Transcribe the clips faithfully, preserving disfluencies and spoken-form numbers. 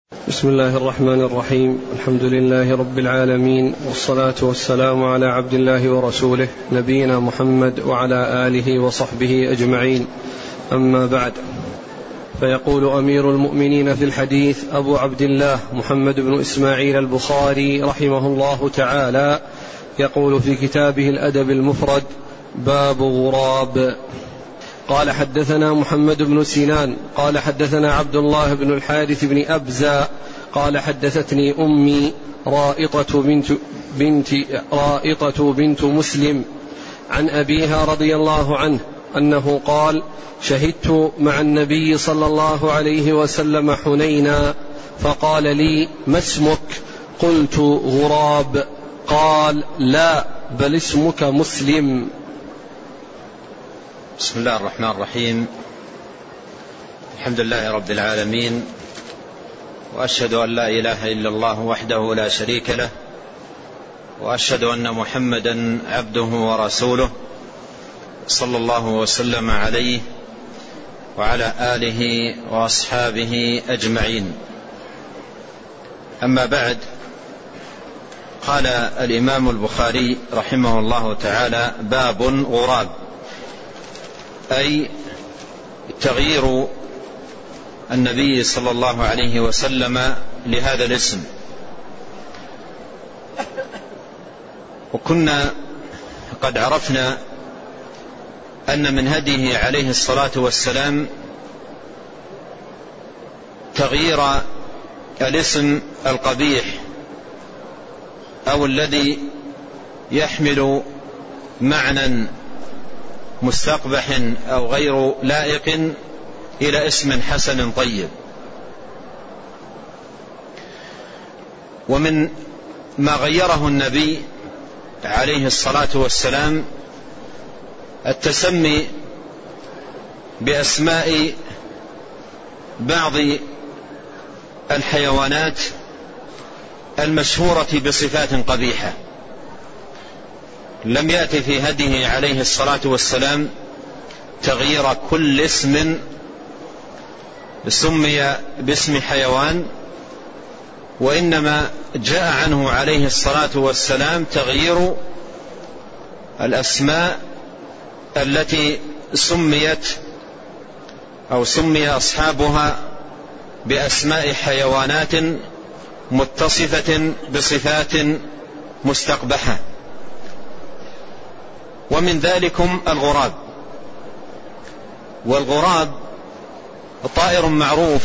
بسم الله الرحمن الرحيم. الحمد لله رب العالمين، والصلاة والسلام على عبد الله ورسوله نبينا محمد وعلى آله وصحبه أجمعين، أما بعد. فيقول أمير المؤمنين في الحديث أبو عبد الله محمد بن إسماعيل البخاري رحمه الله تعالى، يقول في كتابه الأدب المفرد: باب غراب. قال: حدثنا محمد بن سنان قال حدثنا عبد الله بن الحارث بن أبزة قال حدثتني أمي رائطة بنت, بنت, رائطة بنت مسلم عن أبيها رضي الله عنه أنه قال: شهدت مع النبي صلى الله عليه وسلم حنينا، فقال لي: ما اسمك؟ قلت: غراب. قال: لا، بل اسمك مسلم. بسم الله الرحمن الرحيم. الحمد لله رب العالمين، وأشهد أن لا إله إلا الله وحده لا شريك له، وأشهد أن محمدا عبده ورسوله، صلى الله وسلم عليه وعلى آله وأصحابه أجمعين. أما بعد، قال الإمام البخاري رحمه الله تعالى: باب غراب، أي تغيير النبي صلى الله عليه وسلم لهذا الاسم. وكنا قد عرفنا أن من هديه عليه الصلاة والسلام تغيير الاسم القبيح أو الذي يحمل معنى مستقبح أو غير لائق إلى اسم حسن طيب. ومن ما غيره النبي عليه الصلاة والسلام التسمي بأسماء بعض الحيوانات المشهورة بصفات قبيحة. لم يأتي في هديه عليه الصلاة والسلام تغيير كل اسم سمي باسم حيوان، وإنما جاء عنه عليه الصلاة والسلام تغيير الأسماء التي سميت أو سمي أصحابها بأسماء حيوانات متصفة بصفات مستقبحة. ومن ذلكم الغراب. والغراب طائر معروف،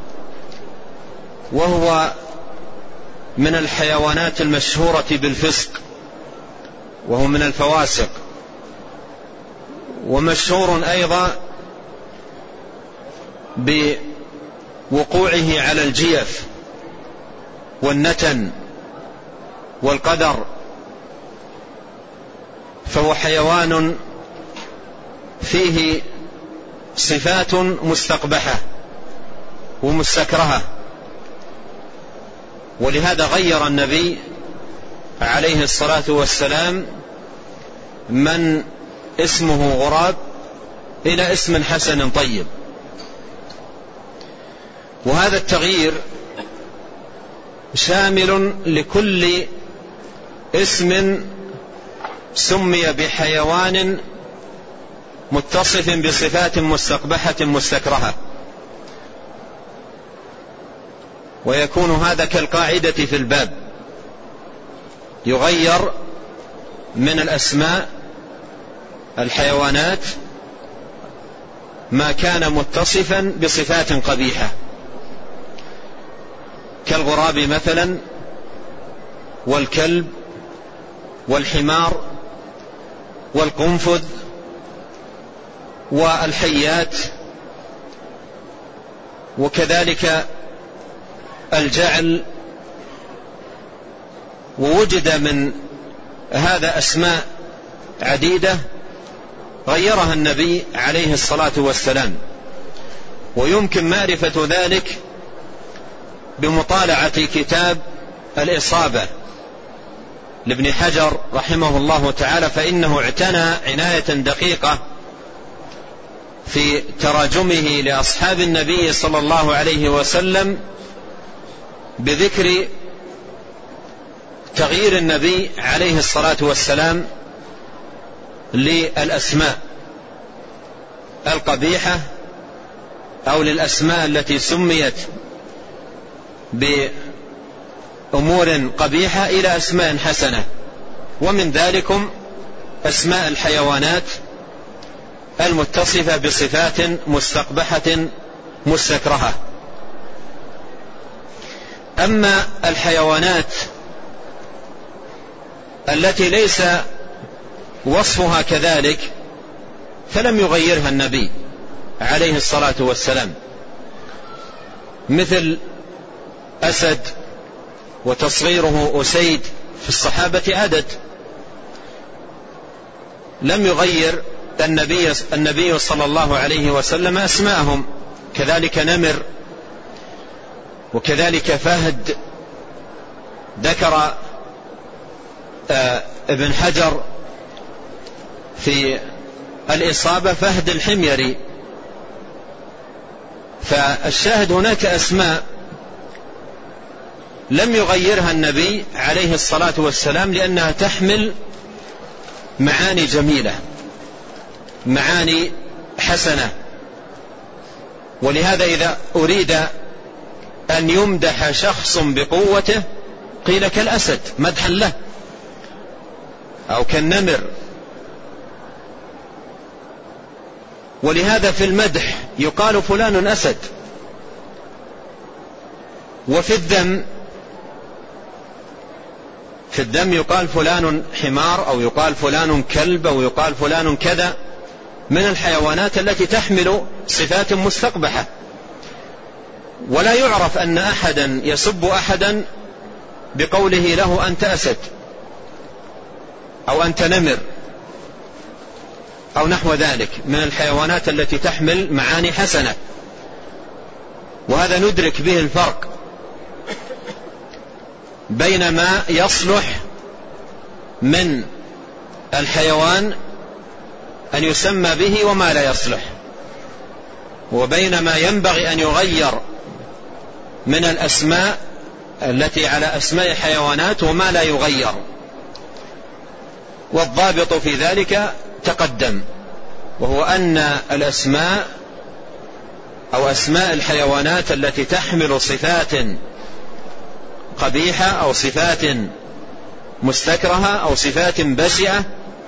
وهو من الحيوانات المشهورة بالفسق، وهو من الفواسق، ومشهور أيضا بوقوعه على الجيف والنتن والقدر، فهو حيوان فيه صفات مستقبحة ومستكرهة. ولهذا غير النبي عليه الصلاة والسلام من اسمه غراب إلى اسم حسن طيب. وهذا التغيير شامل لكل اسم سمي بحيوان متصف بصفات مستقبحة مستكرهة، ويكون هذا كالقاعدة في الباب: يغير من الأسماء الحيوانات ما كان متصفا بصفات قبيحة، كالغراب مثلا، والكلب، والحمار، والقنفذ، والحيات، وكذلك الجعل. ووجد من هذا أسماء عديدة غيرها النبي عليه الصلاة والسلام، ويمكن معرفة ذلك بمطالعة كتاب الإصابة لابن حجر رحمه الله تعالى، فإنه اعتنى عناية دقيقة في تراجمه لأصحاب النبي صلى الله عليه وسلم بذكر تغيير النبي عليه الصلاة والسلام للأسماء القبيحة أو للأسماء التي سميت بأمور قبيحة إلى أسماء حسنة، ومن ذلكم أسماء الحيوانات المتصفة بصفات مستقبحة مستكرهة. أما الحيوانات التي ليس وصفها كذلك فلم يغيرها النبي عليه الصلاة والسلام، مثل أسد وتصغيره أسيد، في الصحابة عدد، لم يغير النبي, النبي صلى الله عليه وسلم أسماءهم. كذلك نمر، وكذلك فهد. ذكر ابن حجر في الإصابة فهد الحميري. فالشاهد هناك أسماء لم يغيرها النبي عليه الصلاة والسلام لأنها تحمل معاني جميلة، معاني حسنة. ولهذا إذا أريد أن يمدح شخص بقوته قيل كالأسد مدحا له، أو كالنمر. ولهذا في المدح يقال فلان أسد، وفي الذم في الذم يقال فلان حمار، أو يقال فلان كلب، أو يقال فلان كذا، من الحيوانات التي تحمل صفات مستقبحة. ولا يعرف أن أحدا يسب أحدا بقوله له أنت أسد أو أنت نمر أو نحو ذلك من الحيوانات التي تحمل معاني حسنة. وهذا ندرك به الفرق بين ما يصلح من الحيوان أن يسمى به وما لا يصلح، وبين ما ينبغي أن يغير من الأسماء التي على أسماء حيوانات وما لا يغير. والضابط في ذلك تقدم، وهو أن الأسماء أو أسماء الحيوانات التي تحمل صفات قبيحة أو صفات مستكرهة أو صفات بشعة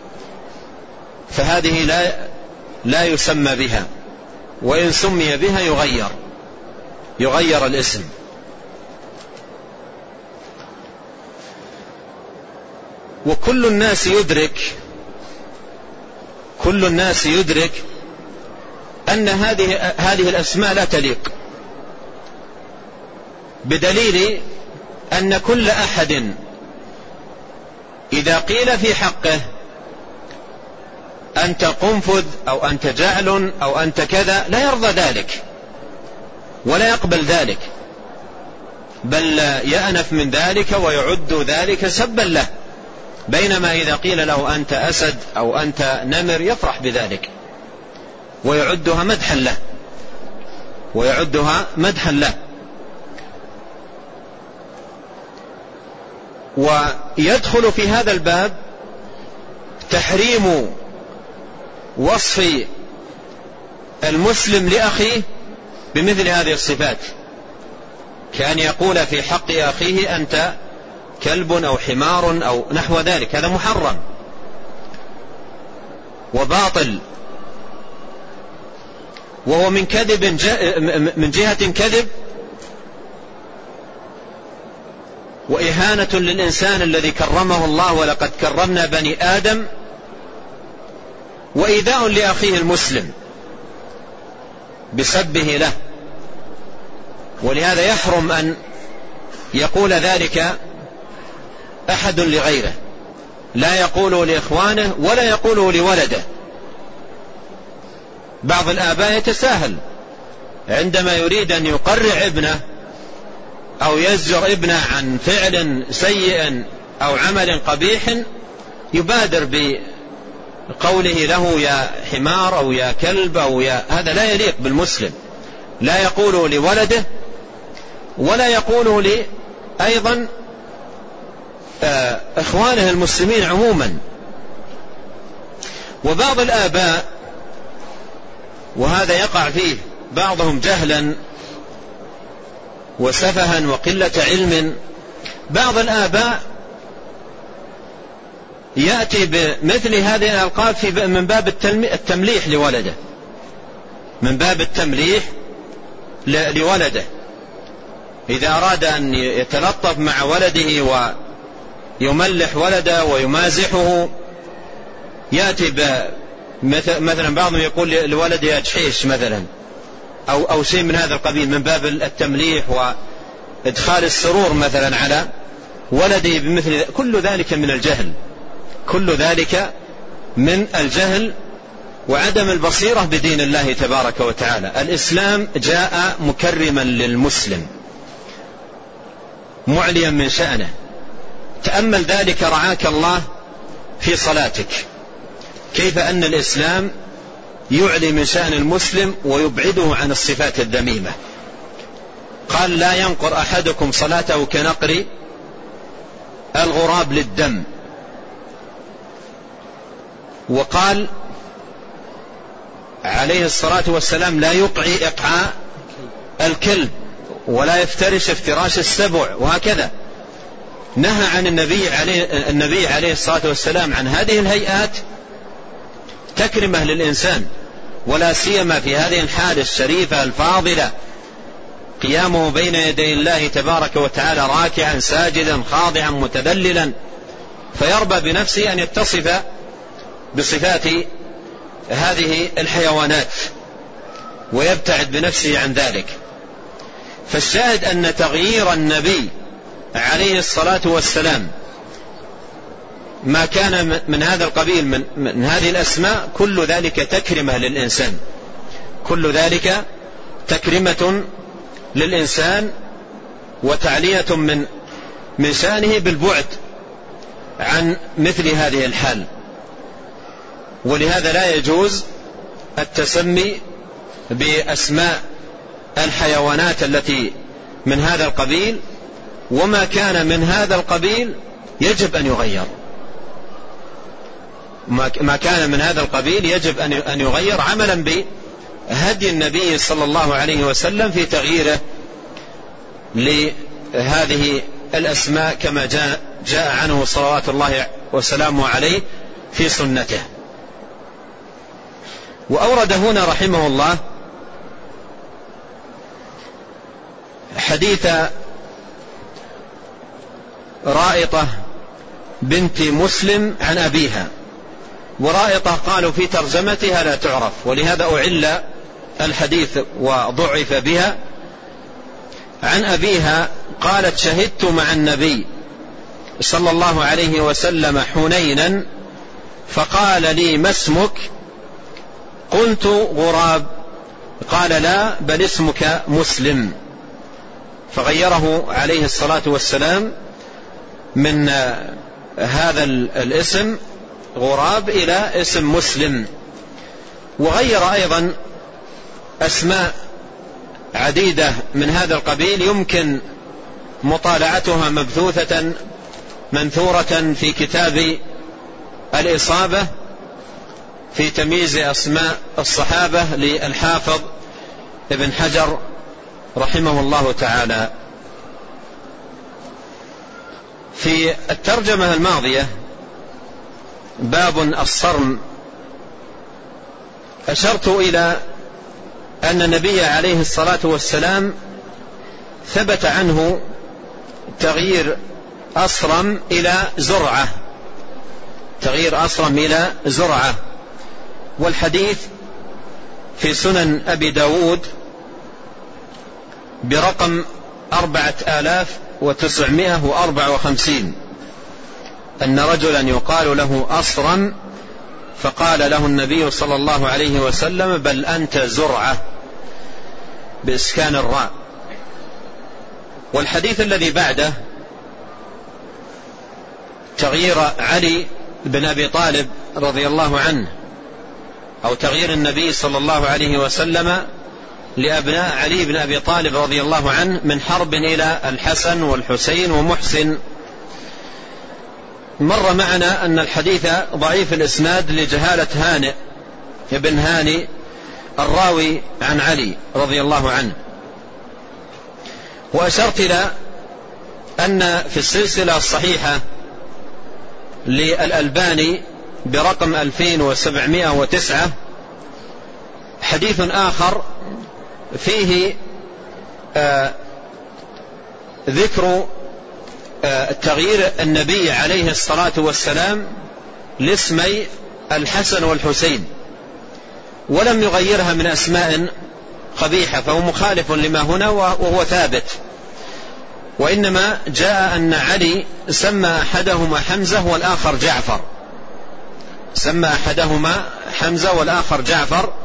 فهذه لا لا يسمى بها، وإن سمي بها يغير يغير الاسم. وكل الناس يدرك كل الناس يدرك أن هذه هذه الأسماء لا تليق، بدليل أن كل أحد إذا قيل في حقه أنت قنفذ أو أنت جعل أو أنت كذا لا يرضى ذلك ولا يقبل ذلك، بل يأنف من ذلك ويعد ذلك سبا له. بينما إذا قيل له أنت أسد أو أنت نمر يفرح بذلك ويعدها مدحا له ويعدها مدحا له. ويدخل في هذا الباب تحريم وصف المسلم لأخيه بمثل هذه الصفات، كأن يقول في حق أخيه أنت كلب أو حمار أو نحو ذلك، هذا محرم وباطل، وهو من كذب من جهة كذب وإهانة للإنسان الذي كرمه الله ولقد كرمنا بني آدم، وإيذاء لأخيه المسلم بسبه له. ولهذا يحرم أن يقول ذلك أحد لغيره، لا يقوله لإخوانه ولا يقوله لولده. بعض الآباء يتساهل عندما يريد أن يقرع ابنه أو يزجر ابنه عن فعل سيء أو عمل قبيح يبادر بقوله له يا حمار أو يا كلب أو يا، هذا لا يليق بالمسلم. لا يقوله لولده ولا يقوله أيضا إخوانه المسلمين عموما. وبعض الآباء، وهذا يقع فيه بعضهم جهلا وسفها وقلة علم، بعض الآباء يأتي بمثل هذه الألقاب في من باب التمليح لولده، من باب التمليح لولده. إذا أراد أن يتلطف مع ولده ويملح ولده ويمازحه يأتي مثلا بعضهم يقول لولده يا جحيش مثلا أو, أو شيء من هذا القبيل من باب التمليح وإدخال السرور مثلا على ولده بمثل ذلك. كل ذلك من الجهل، كل ذلك من الجهل وعدم البصيرة بدين الله تبارك وتعالى. الإسلام جاء مكرما للمسلم معليا من شأنه. تأمل ذلك رعاك الله في صلاتك، كيف أن الإسلام يعلي من شأن المسلم ويبعده عن الصفات الذميمة. قال لا ينقر أحدكم صلاته كنقر الغراب للدم. وقال عليه الصلاة والسلام لا يقعي إقعاء الكلب ولا يفترش افتراش السبع، وهكذا نهى عن النبي عليه, النبي عليه الصلاة والسلام عن هذه الهيئات تكرمة للإنسان، ولا سيما في هذه الحالة الشريفة الفاضلة، قيامه بين يدي الله تبارك وتعالى راكعا ساجدا خاضعا متذللا، فيربى بنفسه أن يتصف بصفات هذه الحيوانات ويبتعد بنفسه عن ذلك. فالشاهد أن تغيير النبي عليه الصلاة والسلام ما كان من هذا القبيل من, من هذه الأسماء كل ذلك تكرمة للإنسان، كل ذلك تكرمة للإنسان وتعلية من من شأنه بالبعد عن مثل هذه الحال. ولهذا لا يجوز التسمي بأسماء الحيوانات التي من هذا القبيل، وما كان من هذا القبيل يجب أن يغير، ما كان من هذا القبيل يجب أن يغير عملا بهدي النبي صلى الله عليه وسلم في تغييره لهذه الأسماء كما جاء, جاء عنه صلوات الله وسلامه عليه في سنته. وأورد هنا رحمه الله حديث رائطة بنت مسلم عن أبيها، ورائطة قالوا في ترجمتها لا تعرف، ولهذا أعل الحديث وضعف بها. عن أبيها قالت شهدت مع النبي صلى الله عليه وسلم حنينا فقال لي ما اسمك؟ قلت غراب. قال لا بل اسمك مسلم، فغيره عليه الصلاة والسلام من هذا الاسم غراب إلى اسم مسلم. وغير أيضا أسماء عديدة من هذا القبيل يمكن مطالعتها مبثوثة منثورة في كتاب الإصابة في تمييز أسماء الصحابة للحافظ ابن حجر رحمه الله تعالى. في الترجمة الماضية باب الصرم أشرت إلى أن النبي عليه الصلاة والسلام ثبت عنه تغيير أصرم إلى زرعة، تغيير أصرم إلى زرعة، والحديث في سنن أبي داود برقم أربعة آلاف وتسعمائة وأربعة وخمسين أن رجلا يقال له أصرم فقال له النبي صلى الله عليه وسلم بل أنت زرعة بإسكان الراء. والحديث الذي بعده تغيير علي بن أبي طالب رضي الله عنه أو تغيير النبي صلى الله عليه وسلم لأبناء علي بن أبي طالب رضي الله عنه من حرب إلى الحسن والحسين ومحسن. مر معنا أن الحديث ضعيف الإسناد لجهالة هانئ ابن هاني الراوي عن علي رضي الله عنه. وأشرت إلى أن في السلسلة الصحيحة للألباني برقم ألفين وسبعمائة وتسعة حديث آخر فيه آه ذكر آه تغيير النبي عليه الصلاة والسلام لاسمي الحسن والحسين، ولم يغيرها من أسماء قبيحة، فهو مخالف لما هنا وهو ثابت. وإنما جاء أن علي سمى أحدهما حمزة والآخر جعفر، سمى أحدهما حمزة والآخر جعفر،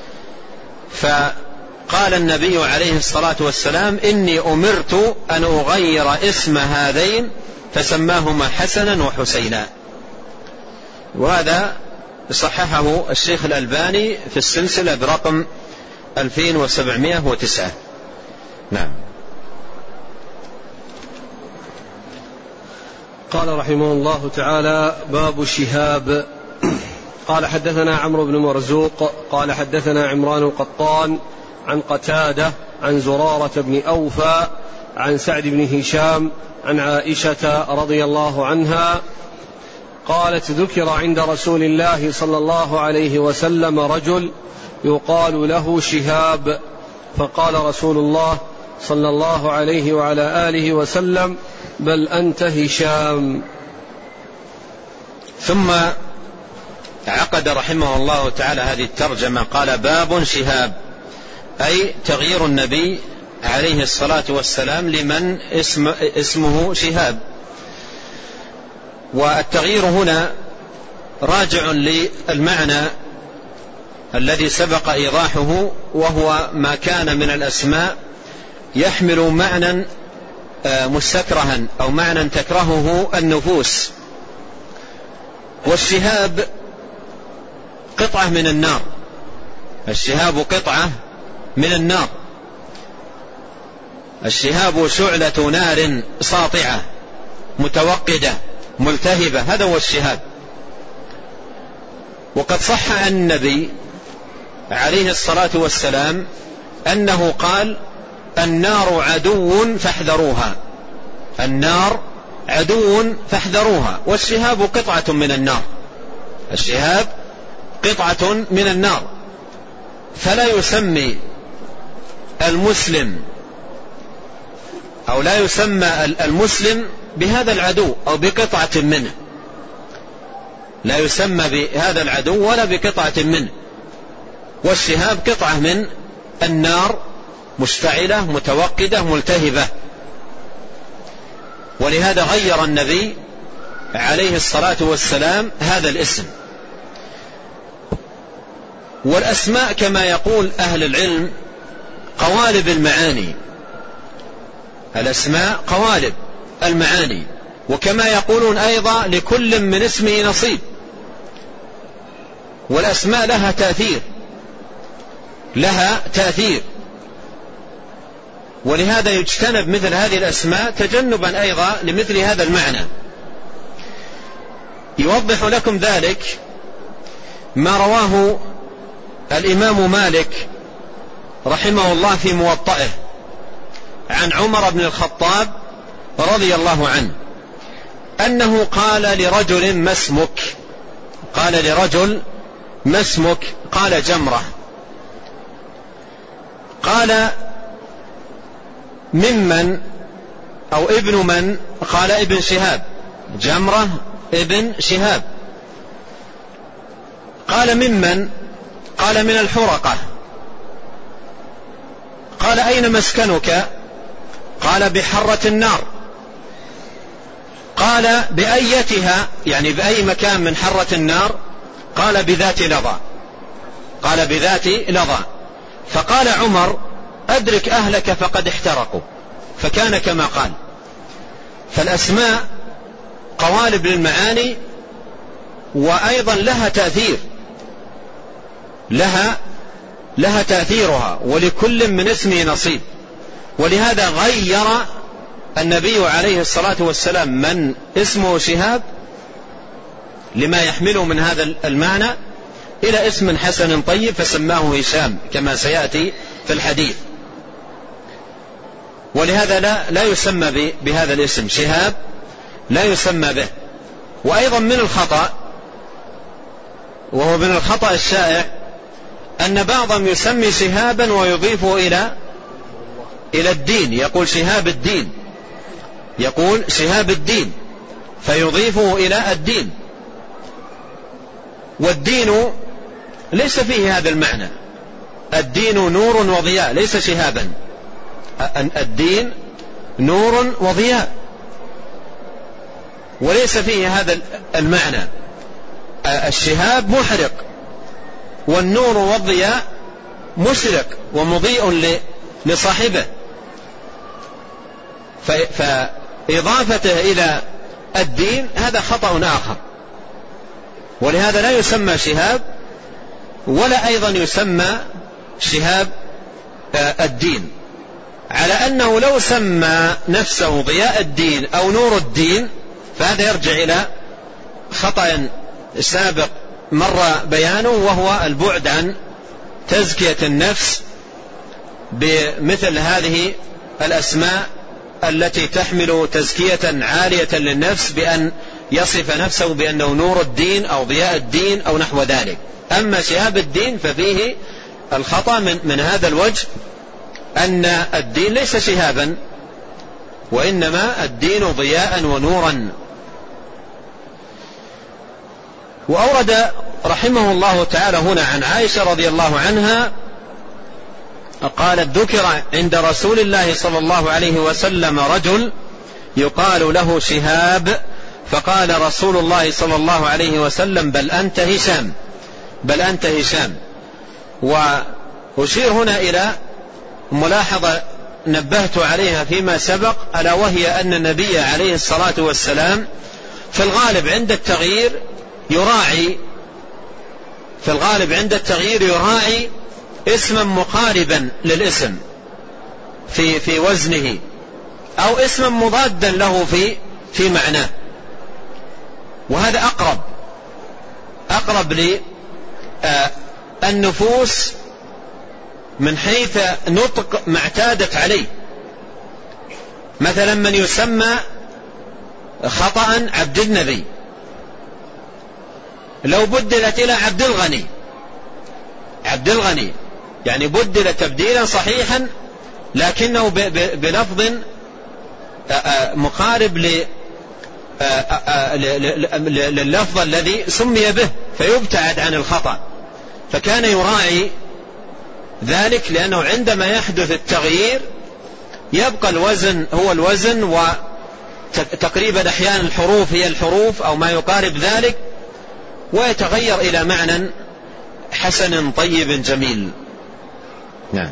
فقال النبي عليه الصلاة والسلام إني أمرت أن أغير اسم هذين، فسماهما حسنا وحسينا. وهذا صححه الشيخ الألباني في السلسلة برقم ألفين وسبعمائة وتسعة. نعم. قال رحمه الله تعالى: باب الشهاب. قال حدثنا عمرو بن مرزوق قال حدثنا عمران القطان عن قتادة عن زرارة بن أوفى عن سعد بن هشام عن عائشة رضي الله عنها قالت: ذكر عند رسول الله صلى الله عليه وسلم رجل يقال له شهاب، فقال رسول الله صلى الله عليه وعلى آله وسلم: بل أنت هشام. ثم عقد رحمه الله تعالى هذه الترجمة، قال: باب شهاب، أي تغيير النبي عليه الصلاة والسلام لمن اسم اسمه شهاب. والتغيير هنا راجع للمعنى الذي سبق إيضاحه، وهو ما كان من الأسماء يحمل معنى مستكرها أو معنى تكرهه النفوس. والشهاب قطعة من النار، الشهاب قطعة من النار، الشهاب شعلة نار ساطعة متوقدة ملتهبة، هذا هو الشهاب. وقد صح عن النبي عليه الصلاة والسلام أنه قال: النار عدو فاحذروها، النار عدو فاحذروها. والشهاب قطعة من النار، الشهاب قطعة من النار، فلا يسمي المسلم أو لا يسمى المسلم بهذا العدو أو بقطعة منه، لا يسمى بهذا العدو ولا بقطعة منه. والشهاب قطعة من النار مشتعلة متوقدة ملتهبة. ولهذا غير النبي عليه الصلاة والسلام هذا الاسم. والأسماء كما يقول أهل العلم قوالب المعاني، الأسماء قوالب المعاني. وكما يقولون أيضا لكل من اسمه نصيب، والأسماء لها تأثير، لها تأثير. ولهذا يجتنب مثل هذه الأسماء تجنبا أيضا لمثل هذا المعنى. يوضح لكم ذلك ما رواه الإمام مالك رحمه الله في موطئه عن عمر بن الخطاب رضي الله عنه أنه قال لرجل: ما اسمك؟ قال لرجل: ما اسمك؟ قال: جمرة. قال: ممن أو ابن من؟ قال: ابن شهاب. جمرة ابن شهاب. قال: ممن؟ قال: من الحرقة. قال: أين مسكنك؟ قال: بحرة النار. قال: بأيتها؟ يعني بأي مكان من حرة النار؟ قال: بذات لظى. قال: بذات لظى. فقال عمر: أدرك أهلك فقد احترقوا. فكان كما قال. فالأسماء قوالب للمعاني، وأيضا لها تأثير، لها لها تأثيرها، ولكل من اسمه نصيب. ولهذا غير النبي عليه الصلاة والسلام من اسمه شهاب لما يحمله من هذا المعنى إلى اسم حسن طيب فسماه هشام كما سيأتي في الحديث. ولهذا لا, لا يسمى بهذا الاسم شهاب، لا يسمى به. وأيضا من الخطأ، وهو من الخطأ الشائع، أن بعضهم يسمي شهابا ويضيفه إلى إلى الدين، يقول شهاب الدين، يقول شهاب الدين فيضيفه إلى الدين، والدين ليس فيه هذا المعنى. الدين نور وضياء، ليس شهابا. الدين نور وضياء وليس فيه هذا المعنى. الشهاب محرق، والنور والضياء مشرق ومضيء لصاحبه، فإضافته إلى الدين هذا خطأ آخر. ولهذا لا يسمى شهاب، ولا أيضا يسمى شهاب الدين، على أنه لو سمى نفسه ضياء الدين أو نور الدين فهذا يرجع إلى خطأ سابق مر بيانه، وهو البعد عن تزكية النفس بمثل هذه الأسماء التي تحمل تزكية عالية للنفس، بأن يصف نفسه بأنه نور الدين أو ضياء الدين أو نحو ذلك. أما شهاب الدين ففيه الخطأ من, من هذا الوجه، أن الدين ليس شهابا، وإنما الدين ضياء ونورا. وأورد رحمه الله تعالى هنا عن عائشة رضي الله عنها قالت: ذكر عند رسول الله صلى الله عليه وسلم رجل يقال له شهاب، فقال رسول الله صلى الله عليه وسلم: بل أنت هشام، بل أنت هشام. وأشير هنا إلى ملاحظة نبهت عليها فيما سبق، ألا وهي أن النبي عليه الصلاة والسلام في الغالب عند التغيير يراعي في الغالب عند التغيير يراعي اسما مقاربا للاسم في في وزنه، أو اسما مضادا له في في معناه، وهذا أقرب أقرب للنفوس من حيث نطق ما اعتادت عليه. مثلا من يسمى خطأ عبد النبي لو بدلت إلى عبد الغني، عبد الغني يعني بدل تبديلا صحيحا لكنه بلفظ مقارب لللفظ الذي سمي به فيبتعد عن الخطأ. فكان يراعي ذلك، لأنه عندما يحدث التغيير يبقى الوزن هو الوزن، وتقريبا أحيانا الحروف هي الحروف أو ما يقارب ذلك، ويتغير إلى معنى حسن طيب جميل. نعم.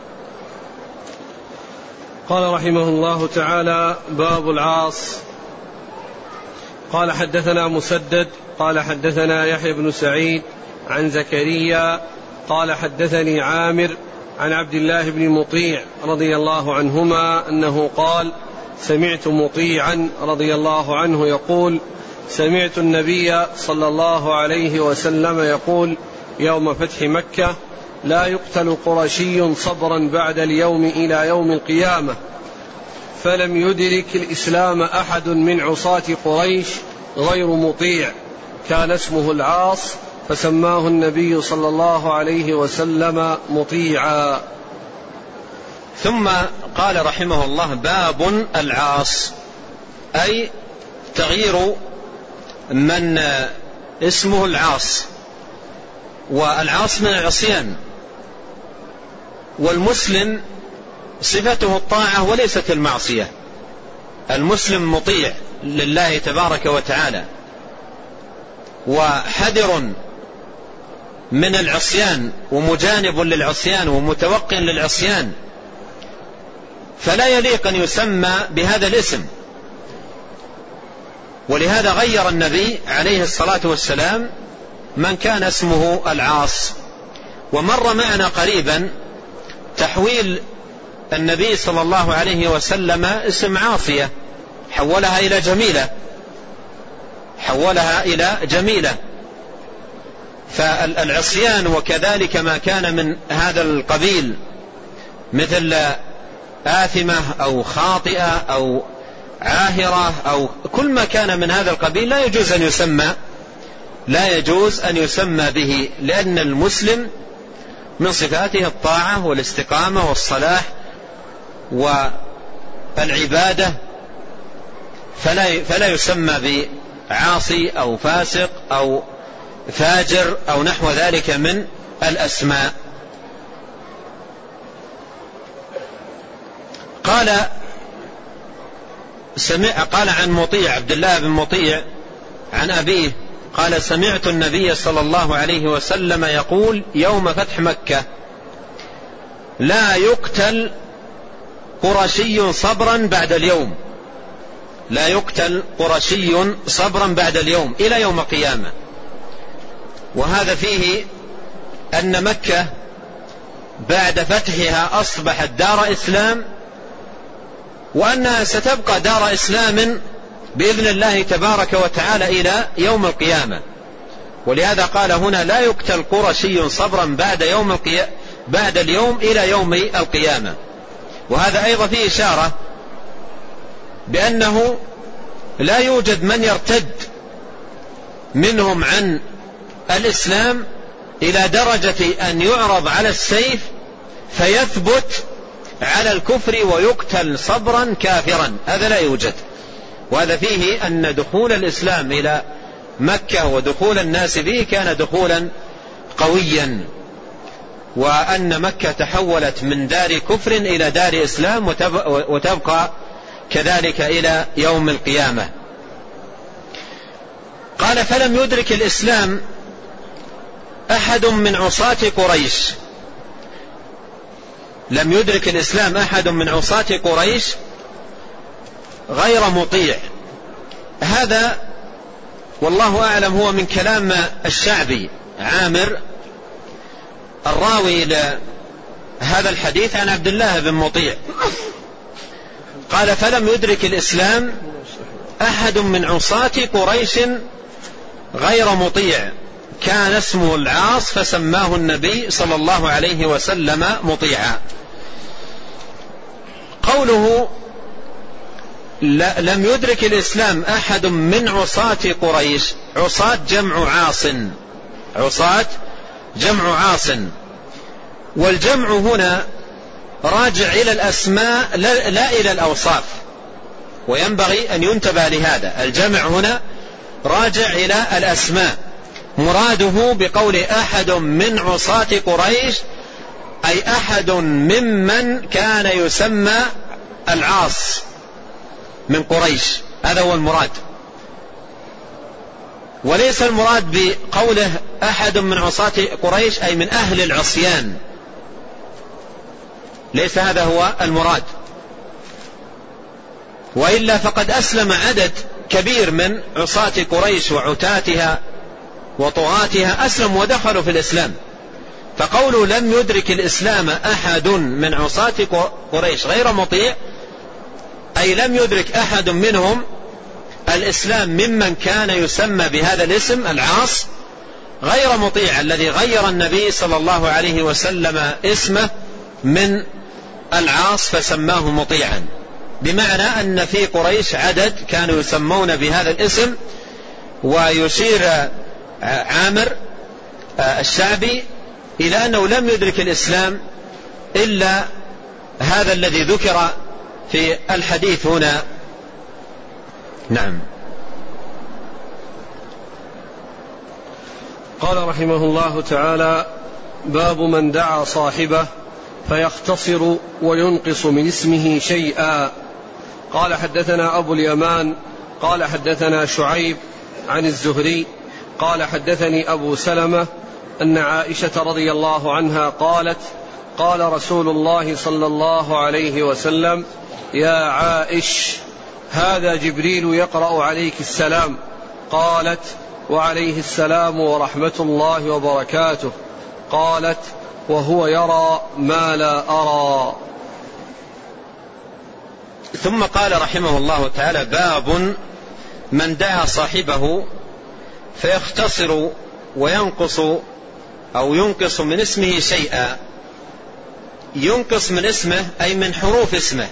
قال رحمه الله تعالى: باب العاص. قال: حدثنا مسدد قال حدثنا يحيى بن سعيد عن زكريا قال حدثني عامر عن عبد الله بن مطيع رضي الله عنهما أنه قال: سمعت مطيعا رضي الله عنه يقول: سمعت النبي صلى الله عليه وسلم يقول يوم فتح مكة: لا يقتل قرشي صبرا بعد اليوم إلى يوم القيامة. فلم يدرك الإسلام أحد من عصاة قريش غير مطيع، كان اسمه العاص، فسماه النبي صلى الله عليه وسلم مطيعا. ثم قال رحمه الله: باب العاص، أي تغيير من اسمه العاص. والعاص من العصيان، والمسلم صفته الطاعة وليست المعصية. المسلم مطيع لله تبارك وتعالى، وحذر من العصيان ومجانب للعصيان ومتوق للعصيان، فلا يليق أن يسمى بهذا الاسم. ولهذا غير النبي عليه الصلاة والسلام من كان اسمه العاص، ومر معنا قريبا تحويل النبي صلى الله عليه وسلم اسم عاصية، حولها إلى جميلة، حولها إلى جميلة. فالعصيان وكذلك ما كان من هذا القبيل مثل آثمة أو خاطئة أو عاهرة أو كل ما كان من هذا القبيل لا يجوز أن يسمى لا يجوز أن يسمى به، لأن المسلم من صفاته الطاعة والاستقامة والصلاح والعبادة، فلا فلا يسمى بعاصي أو فاسق أو فاجر أو نحو ذلك من الأسماء. قال سمع قال عن مطيع، عبد الله بن مطيع، عن أبيه قال: سمعت النبي صلى الله عليه وسلم يقول يوم فتح مكة: لا يقتل قرشي صبرا بعد اليوم، لا يقتل قرشي صبرا بعد اليوم إلى يوم القيامة. وهذا فيه أن مكة بعد فتحها أصبحت دار إسلام، وأنها ستبقى دار إسلام بإذن الله تبارك وتعالى إلى يوم القيامة. ولهذا قال هنا: لا يقتل قرشي صبرا بعد يوم القيامة بعد اليوم إلى يوم القيامة. وهذا أيضا فيه إشارة بأنه لا يوجد من يرتد منهم عن الإسلام إلى درجة أن يعرض على السيف فيثبت على الكفر ويقتل صبرا كافرا، هذا لا يوجد. وهذا فيه أن دخول الإسلام إلى مكة ودخول الناس به كان دخولا قويا، وأن مكة تحولت من دار كفر إلى دار إسلام وتبقى كذلك إلى يوم القيامة. قال: فلم يدرك الإسلام أحد من عصاة قريش، لم يدرك الإسلام أحد من عصاة قريش غير مطيع. هذا والله أعلم هو من كلام الشعبي عامر الراوي لهذا الحديث عن عبد الله بن مطيع. قال: فلم يدرك الإسلام أحد من عصاة قريش غير مطيع، كان اسمه العاص فسماه النبي صلى الله عليه وسلم مطيعا. قوله لم يدرك الإسلام أحد من عصاة قريش، عصاة جمع عاص، عصاة جمع عاص، والجمع هنا راجع إلى الأسماء لا إلى الأوصاف، وينبغي أن ينتبه لهذا. الجمع هنا راجع إلى الأسماء، مراده بقول أحد من عصاة قريش أي أحد ممن كان يسمى العاص من قريش، هذا هو المراد. وليس المراد بقوله أحد من عصاة قريش أي من أهل العصيان، ليس هذا هو المراد. وإلا فقد أسلم عدد كبير من عصاة قريش وعتاتها وطغاتها، أسلموا ودخلوا في الإسلام. فقوله لم يدرك الإسلام أحد من عصاة قريش غير مطيع أي لم يدرك أحد منهم الإسلام ممن كان يسمى بهذا الاسم العاص غير مطيع، الذي غير النبي صلى الله عليه وسلم اسمه من العاص فسماه مطيعا. بمعنى أن في قريش عدد كانوا يسمون بهذا الاسم. ويشير عامر الشعبي إلى أنه لم يدرك الإسلام إلا هذا الذي ذكر في الحديث هنا. نعم. قال رحمه الله تعالى: باب من دعا صاحبه فيختصر وينقص من اسمه شيئا. قال: حدثنا أبو اليمان قال حدثنا شعيب عن الزهري قال حدثني أبو سلمة أن عائشة رضي الله عنها قالت: قال رسول الله صلى الله عليه وسلم: يا عائش، هذا جبريل يقرأ عليك السلام. قالت: وعليه السلام ورحمة الله وبركاته. قالت: وهو يرى ما لا أرى. ثم قال رحمه الله تعالى: باب من دعا صاحبه فيختصر وينقص أو ينقص من اسمه شيئا. ينقص من اسمه أي من حروف اسمه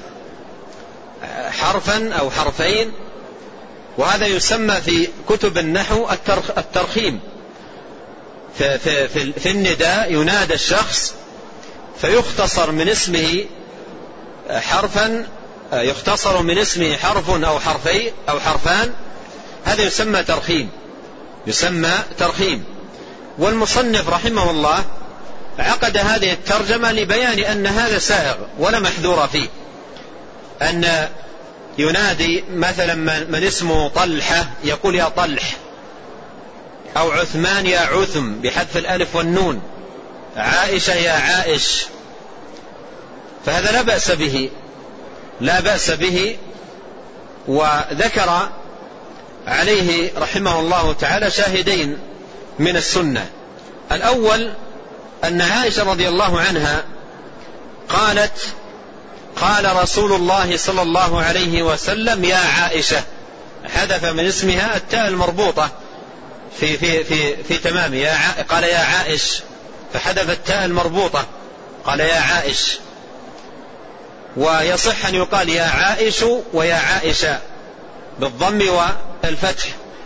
حرفا أو حرفين، وهذا يسمى في كتب النحو الترخيم. في, في, في, في النداء ينادى الشخص فيختصر من اسمه حرفا، يختصر من اسمه حرف أو حرفين أو حرفان، هذا يسمى ترخيم، يسمى ترخيم. والمصنف رحمه الله عقد هذه الترجمة لبيان أن هذا سائغ ولا محذور فيه، أن ينادي مثلا من اسمه طلحة يقول يا طلح، أو عثمان يا عثم بحذف الألف والنون، عائشة يا عائش، فهذا لا بأس به، لا بأس به. وذكر عليه رحمه الله تعالى شاهدين من السنة. الأول أن عائشة رضي الله عنها قالت: قال رسول الله صلى الله عليه وسلم يا عائشة، حذف من اسمها التاء المربوطة في في في في تمامه، يا ع... قال يا عائش، فحذف التاء المربوطة قال يا عائش. ويصح أن يقال يا عائش ويا عائشة بالضم والفتح،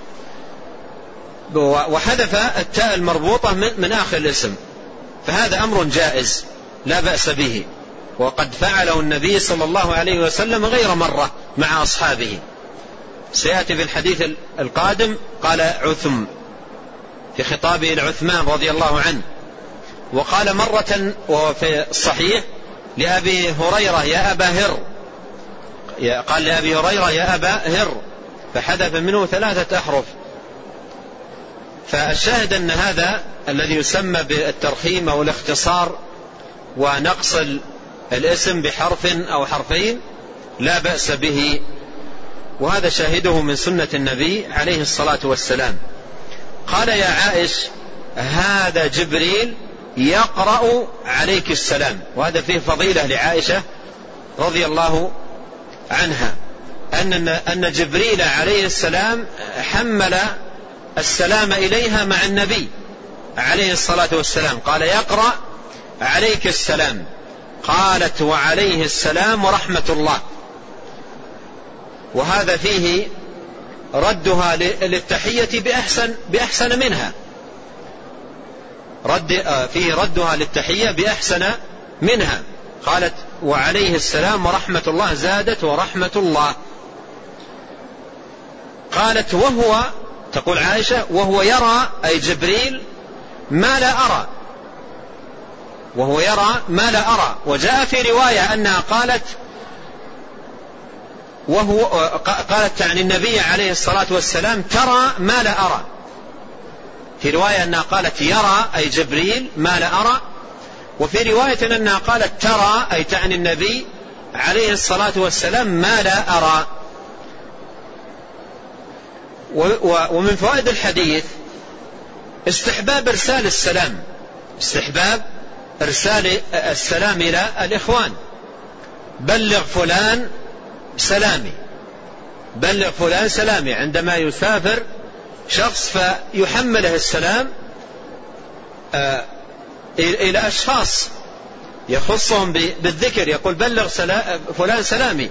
وحذف التاء المربوطة من, من آخر الاسم، فهذا أمر جائز لا بأس به، وقد فعله النبي صلى الله عليه وسلم غير مرة مع أصحابه. سيأتي في الحديث القادم قال عثم في خطابه لعثمان رضي الله عنه، وقال مرة وفي الصحيح لأبي هريرة يا أبا هر، قال لأبي هريرة يا أبا هر، فحذف منه ثلاثة أحرف. فالشاهد أن هذا الذي يسمى بالترخيم أو الاختصار ونقص الاسم بحرف أو حرفين لا بأس به، وهذا شاهده من سنة النبي عليه الصلاة والسلام. قال يا عائش هذا جبريل يقرأ عليك السلام، وهذا فيه فضيلة لعائشة رضي الله عنها، أن أن جبريل عليه السلام حمل السلام إليها مع النبي عليه الصلاة والسلام، قال يقرأ عليك السلام، قالت وعليه السلام ورحمة الله. وهذا فيه ردها للتحية بأحسن, بأحسن منها، رد فيه ردها للتحية بأحسن منها، قالت وعليه السلام ورحمة الله، زادت ورحمة الله. قالت وهو، تقول عائشة، وهو يرى أي جبريل ما لا أرى، وهو يرى ما لا أرى. وجاء في رواية أنها قالت وهو قالت عن النبي عليه الصلاة والسلام ترى ما لا أرى، في رواية أنها قالت يرى أي جبريل ما لا أرى، وفي رواية أنها قالت ترى أي تعني النبي عليه الصلاة والسلام ما لا أرى. ومن فوائد الحديث استحباب إرسال السلام، استحباب إرسال السلام إلى الإخوان، بلغ فلان سلامي، بلغ فلان سلامي، عندما يسافر شخص فيحمله السلام إلى أشخاص يخصهم بالذكر، يقول بلغ فلان سلامي،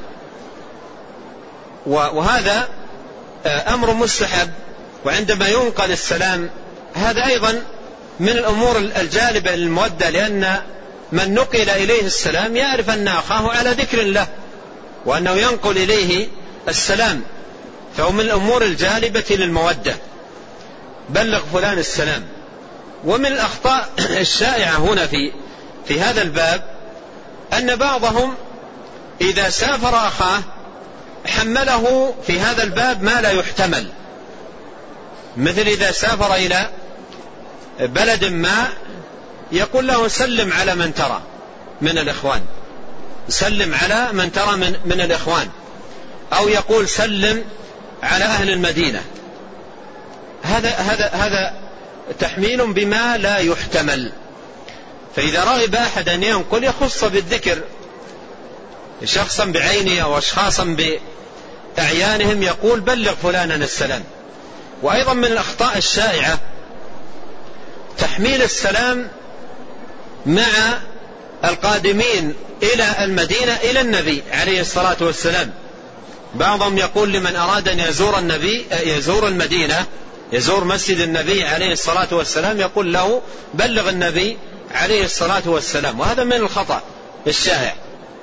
وهذا أمر مستحب. وعندما ينقل السلام هذا أيضا من الأمور الجالبة للمودة، لأن من نقل إليه السلام يعرف أن أخاه على ذكر الله، وأنه ينقل إليه السلام، فهو من الأمور الجالبة للمودة، بلغ فلان السلام. ومن الأخطاء الشائعة هنا في في هذا الباب أن بعضهم إذا سافر أخاه حمله في هذا الباب ما لا يحتمل، مثل إذا سافر إلى بلد ما يقول له سلم على من ترى من الإخوان، سلم على من ترى من, من الإخوان، أو يقول سلم على أهل المدينة. هذا هذا هذا تحميل بما لا يحتمل، فإذا رغب أحد أن ينقل يخص بالذكر شخصا بعينه أو أشخاصا بأعيانهم، يقول بلغ فلانا السلام. وأيضا من الأخطاء الشائعة تحميل السلام مع القادمين إلى المدينة إلى النبي عليه الصلاة والسلام. بعضهم يقول لمن أراد أن يزور النبي يزور المدينة يزور مسجد النبي عليه الصلاة والسلام يقول له بلغ النبي عليه الصلاة والسلام، وهذا من الخطأ الشائع.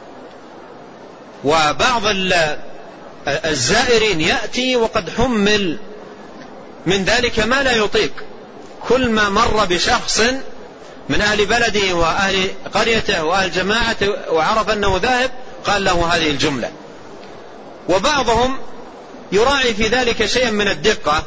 وبعض الزائرين يأتي وقد حمل من ذلك ما لا يطيق، كل ما مر بشخص من أهل بلده وأهل قريته وأهل جماعته وعرف أنه ذاهب قال له هذه الجملة. وبعضهم يراعي في ذلك شيئا من الدقة،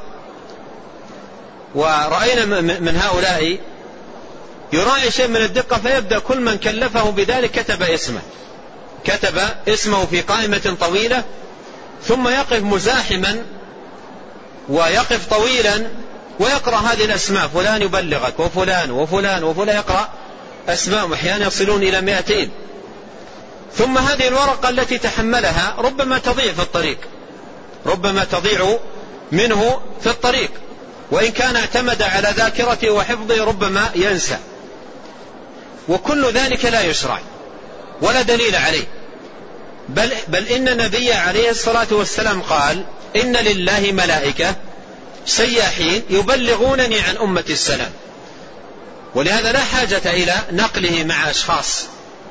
ورأينا من هؤلاء يراعي شيئا من الدقة، فيبدأ كل من كلفه بذلك كتب اسمه كتب اسمه في قائمة طويلة، ثم يقف مزاحما ويقف طويلا ويقرأ هذه الأسماء، فلان يبلغك وفلان وفلان وفلان، يقرأ أسماء أحيانا يصلون إلى مئتين. ثم هذه الورقة التي تحملها ربما تضيع في الطريق ربما تضيع منه في الطريق، وإن كان اعتمد على ذاكرته وحفظه ربما ينسى، وكل ذلك لا يشرع ولا دليل عليه. بل, بل إن النبي عليه الصلاة والسلام قال إن لله ملائكة سياحين يبلغونني عن أمة السلام، ولهذا لا حاجة إلى نقله مع أشخاص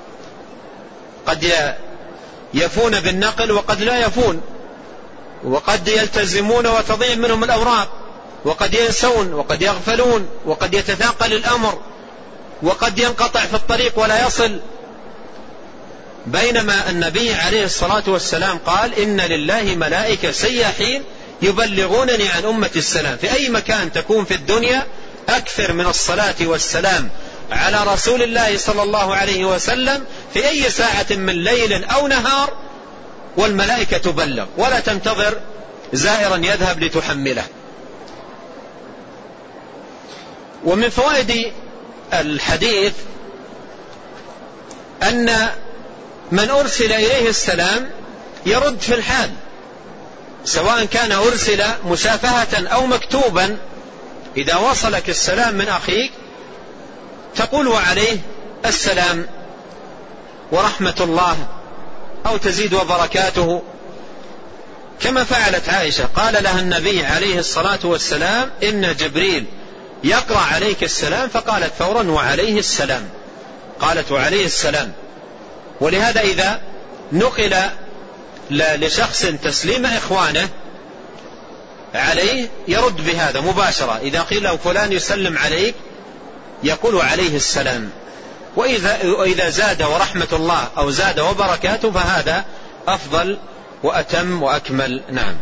قد يفون بالنقل وقد لا يفون، وقد يلتزمون وتضيع منهم الأوراق، وقد ينسون وقد يغفلون، وقد يتثاقل الأمر، وقد ينقطع في الطريق ولا يصل. بينما النبي عليه الصلاة والسلام قال إن لله ملائكة سياحين يبلغونني عن أمة السلام. في أي مكان تكون في الدنيا أكثر من الصلاة والسلام على رسول الله صلى الله عليه وسلم في أي ساعة من ليل أو نهار، والملائكة تبلغ، ولا تنتظر زائرا يذهب لتحمله. ومن فوائد الحديث أن من أرسل إليه السلام يرد في الحال، سواء كان أرسل مشافهة أو مكتوبا. إذا وصلك السلام من أخيك تقول وعليه السلام ورحمة الله أو تزيد وبركاته، كما فعلت عائشة، قال لها النبي عليه الصلاة والسلام إن جبريل يقرأ عليك السلام، فقالت فورا وعليه السلام، قالت وعليه السلام. ولهذا إذا نقل لشخص تسليم إخوانه عليه يرد بهذا مباشرة. إذا قيل له فلان يسلم عليك يقول عليه السلام. وإذا, وإذا زاد ورحمة الله أو زاد وبركاته فهذا أفضل وأتم وأكمل. نعم.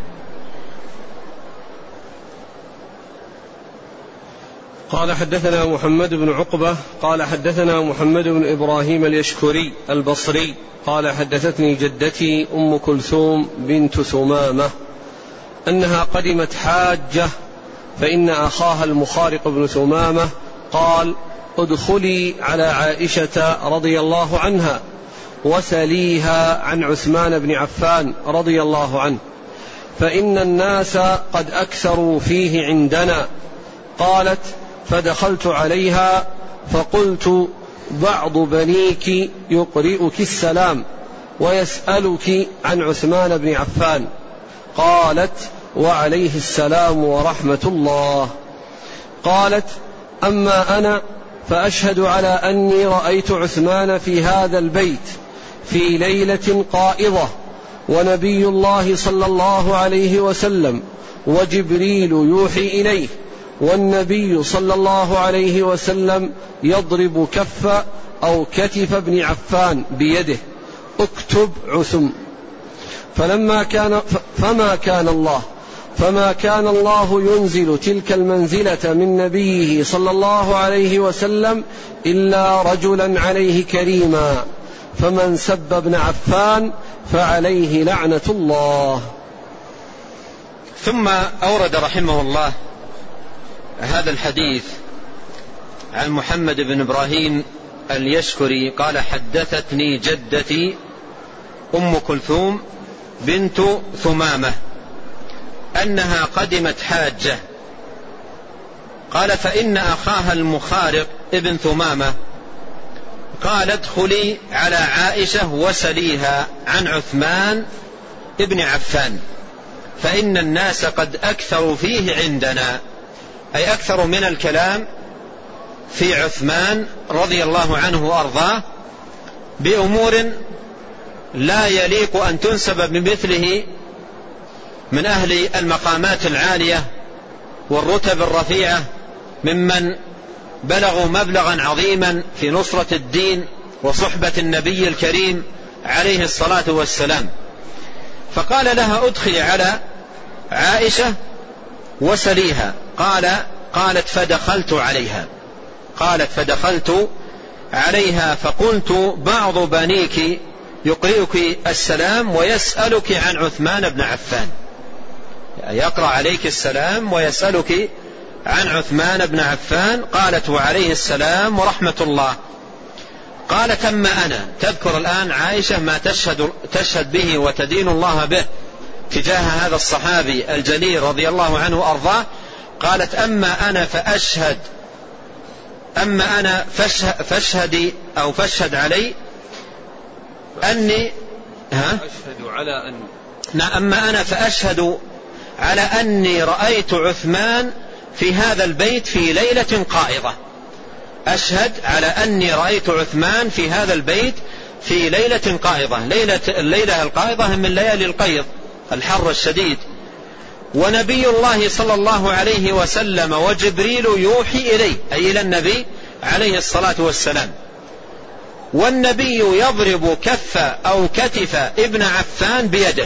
قال حدثنا محمد بن عقبة قال حدثنا محمد بن إبراهيم اليشكري البصري قال حدثتني جدتي أم كلثوم بنت ثمامة أنها قدمت حاجة، فإن أخاها المخارق بن ثمامة قال ادخلي على عائشة رضي الله عنها وسليها عن عثمان بن عفان رضي الله عنه، فإن الناس قد أكثروا فيه عندنا. قالت فدخلت عليها فقلت بعض بنيك يقرئك السلام ويسألك عن عثمان بن عفان. قالت وعليه السلام ورحمة الله. قالت أما أنا فأشهد على أني رأيت عثمان في هذا البيت في ليلة قائضة، ونبي الله صلى الله عليه وسلم وجبريل يوحي إليه، والنبي صلى الله عليه وسلم يضرب كف أو كتف ابن عفان بيده اكتب عثم. فلما كان فما كان الله فما كان الله ينزل تلك المنزلة من نبيه صلى الله عليه وسلم إلا رجلا عليه كريما، فمن سب ابن عفان فعليه لعنة الله. ثم أورد رحمه الله هذا الحديث عن محمد بن إبراهيم اليشكري قال حدثتني جدتي أم كلثوم بنت ثمامة أنها قدمت حاجة، قال فإن أخاها المخارق ابن ثمامة قال ادخلي على عائشة وسليها عن عثمان ابن عفان فإن الناس قد أكثروا فيه عندنا، أي أكثروا من الكلام في عثمان رضي الله عنه وأرضاه بأمور لا يليق أن تنسب بمثله من أهل المقامات العالية والرتب الرفيعة ممن بلغوا مبلغا عظيما في نصرة الدين وصحبة النبي الكريم عليه الصلاة والسلام. فقال لها ادخلي على عائشة وسليها، قال قالت فدخلت عليها قالت فدخلت عليها فقلت بعض بنيك يقرئك السلام ويسألك عن عثمان بن عفان، يقرأ عليك السلام ويسألك عن عثمان بن عفان. قالت وعليه السلام ورحمة الله. قالت أما أنا، تذكر الآن عائشة ما تشهد, تشهد به وتدين الله به تجاه هذا الصحابي الجليل رضي الله عنه وأرضاه. قالت أما أنا فأشهد أما أنا فاشهدي أو فاشهد علي أني ها أشهد على أن نعم أما أنا فأشهد على أني رأيت عثمان في هذا البيت في ليلة قائضة. أشهد على أني رأيت عثمان في هذا البيت في ليلة قائضة. ليلة الليلة القائضة من ليالي القيض الحر الشديد، ونبي الله صلى الله عليه وسلم وجبريل يوحي إليه أي إلى النبي عليه الصلاة والسلام، والنبي يضرب كف أو كتف ابن عفان بيده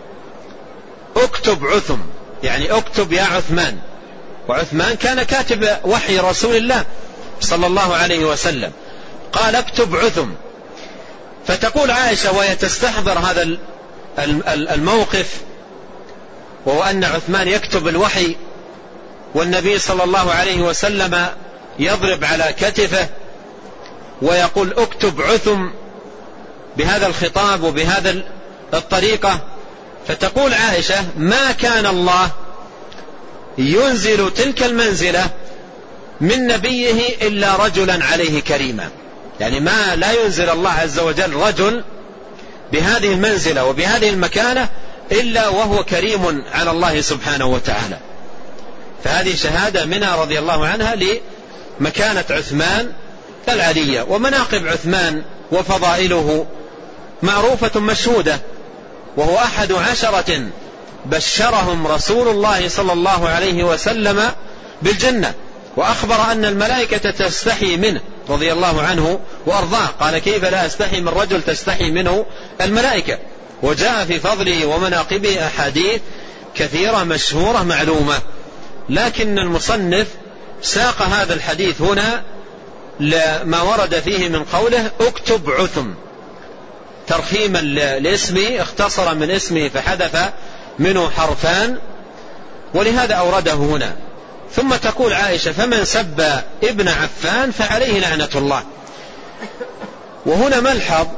اكتب عثم، يعني اكتب يا عثمان. وعثمان كان كاتب وحي رسول الله صلى الله عليه وسلم. قال اكتب عثم. فتقول عائشة وهي تستحضر هذا الموقف، وهو أن عثمان يكتب الوحي والنبي صلى الله عليه وسلم يضرب على كتفه ويقول اكتب عثم بهذا الخطاب وبهذا الطريقة. فتقول عائشة ما كان الله ينزل تلك المنزلة من نبيه إلا رجلا عليه كريما، يعني ما لا ينزل الله عز وجل رجل بهذه المنزلة وبهذه المكانة إلا وهو كريم على الله سبحانه وتعالى. فهذه شهادة منها رضي الله عنها لمكانة عثمان العلية. ومناقب عثمان وفضائله معروفة مشهودة، وهو أحد عشرة بشرهم رسول الله صلى الله عليه وسلم بالجنة، وأخبر أن الملائكة تستحي منه رضي الله عنه وأرضاه. قال كيف لا أستحي من رجل تستحي منه الملائكة. وجاء في فضله ومناقبه أحاديث كثيرة مشهورة معلومة، لكن المصنف ساق هذا الحديث هنا لما ورد فيه من قوله اكتب عثم ترخيما لاسمه، اختصر من اسمه فحذف منه حرفان، ولهذا أورده هنا. ثم تقول عائشة فمن سب ابن عفان فعليه لعنة الله. وهنا ملحظ،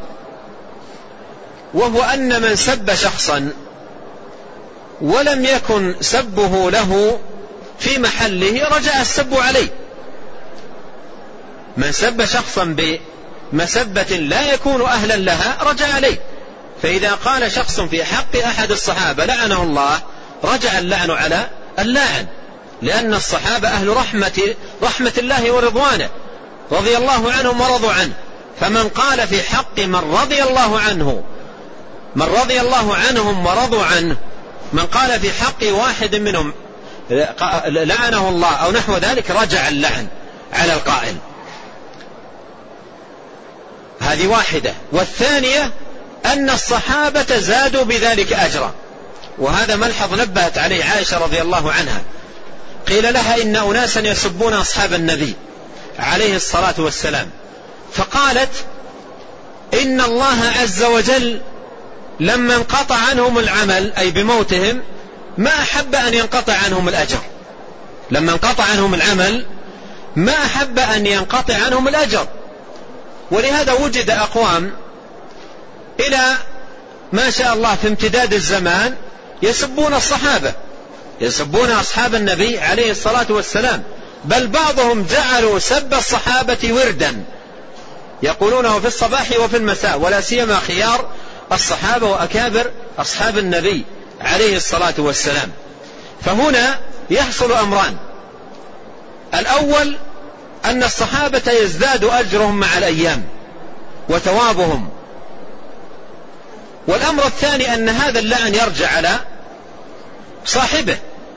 وهو أن من سب شخصا ولم يكن سبه له في محله رجع السب عليه. من سب شخصا بمسبة لا يكون أهلا لها رجع عليه. فإذا قال شخص في حق أحد الصحابة لعنه الله رجع اللعن على اللاعن، لأن الصحابة أهل رحمة, رحمة الله ورضوانه رضي الله عنهم ورضوا عنه. فمن قال في حق من رضي الله عنه من رضي الله عنهم ورضوا عنه، من قال في حق واحد منهم لعنه الله أو نحو ذلك رجع اللعن على القائل. هذه واحدة. والثانية أن الصحابة زادوا بذلك أجرا، وهذا ملحظ نبهت عليه عائشة رضي الله عنها. قيل لها إن أناسا يسبون أصحاب النبي عليه الصلاة والسلام، فقالت إن الله عز وجل لما انقطع عنهم العمل أي بموتهم ما أحب أن ينقطع عنهم الأجر. لما انقطع عنهم العمل ما أحب أن ينقطع عنهم الأجر، ولهذا وجد أقوام إلى ما شاء الله في امتداد الزمان يسبون الصحابة، يسبون أصحاب النبي عليه الصلاة والسلام، بل بعضهم جعلوا سب الصحابة وردا يقولونه في الصباح وفي المساء، ولا سيما خيار الصحابة وأكابر أصحاب النبي عليه الصلاة والسلام. فهنا يحصل أمران: الأول أن الصحابة يزداد أجرهم مع الأيام وثوابهم، والأمر الثاني أن هذا اللعن يرجع على صاحبه.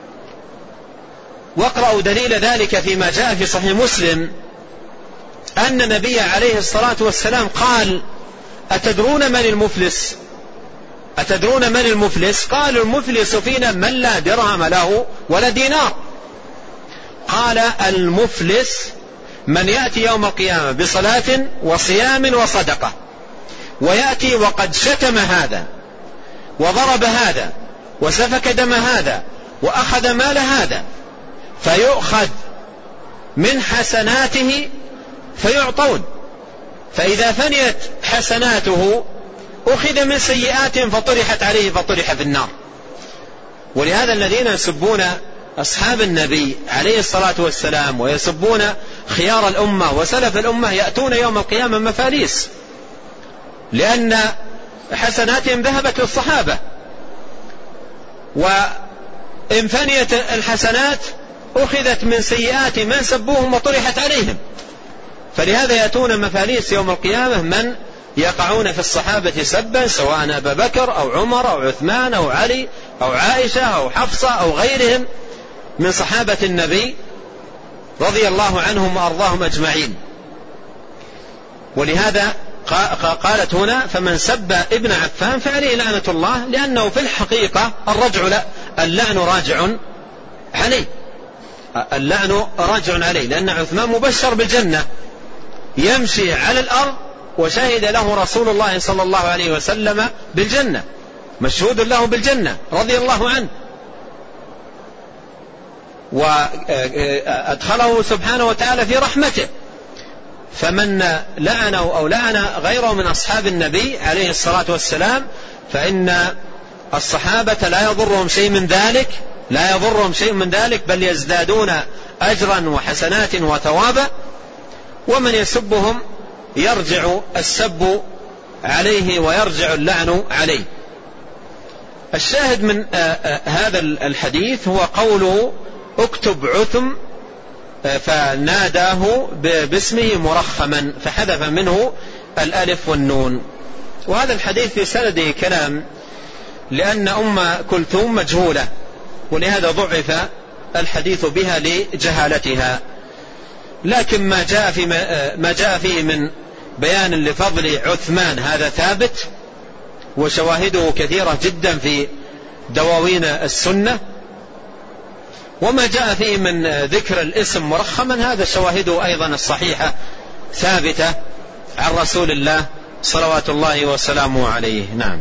واقرأوا دليل ذلك فيما جاء في صحيح مسلم أن النبي عليه الصلاة والسلام قال: أتدرون من المفلس؟ أتدرون من المفلس؟ قالوا: المفلس فينا من لا درهم له ولا دينار. قال: المفلس من يأتي يوم القيامة بصلاة وصيام وصدقة، ويأتي وقد شتم هذا وضرب هذا وسفك دم هذا وأخذ مال هذا، فيؤخذ من حسناته فيعطون، فإذا فنيت حسناته أخذ من سيئاتهم فطرحت عليه فطرح في النار. ولهذا الذين يسبون أصحاب النبي عليه الصلاة والسلام ويسبون خيار الأمة وسلف الأمة يأتون يوم القيامة مفاليس، لأن حسناتهم ذهبت للصحابة، وإن فنيت الحسنات أخذت من سيئات من سبوهم وطرحت عليهم. فلهذا يأتون مفاليس يوم القيامة من يقعون في الصحابة سبا، سواء أبا بكر أو عمر أو عثمان أو علي أو عائشة أو حفصة أو غيرهم من صحابة النبي رضي الله عنهم وأرضاهم أجمعين. ولهذا قالت هنا: فمن سب ابن عفان فعليه لعنة الله، لأنه في الحقيقة الرجع اللعن راجع عليه، اللعن راجع عليه، لأن عثمان مبشر بالجنة يمشي على الأرض وشهد له رسول الله صلى الله عليه وسلم بالجنة، مشهود له بالجنة رضي الله عنه، وأدخله سبحانه وتعالى في رحمته. فمن لعنه أو لعن غيره من أصحاب النبي عليه الصلاة والسلام فإن الصحابة لا يضرهم شيء من ذلك، لا يضرهم شيء من ذلك، بل يزدادون أجرا وحسنات وثوابا. ومن يسبهم يرجع السب عليه ويرجع اللعن عليه. الشاهد من هذا الحديث هو قوله: اكتب عثم، فناداه باسمه مرخما فحذف منه الألف والنون. وهذا الحديث في سنده كلام، لأن أم كلثوم مجهولة، ولهذا ضعف الحديث بها لجهالتها. لكن ما جاء في ما جاء فيه من بيان لفضل عثمان هذا ثابت، وشواهده كثيرة جدا في دواوين السنة. وما جاء فيه من ذكر الاسم مرخما هذا شواهده أيضا الصحيحة ثابتة عن رسول الله صلوات الله وسلامه عليه. نعم.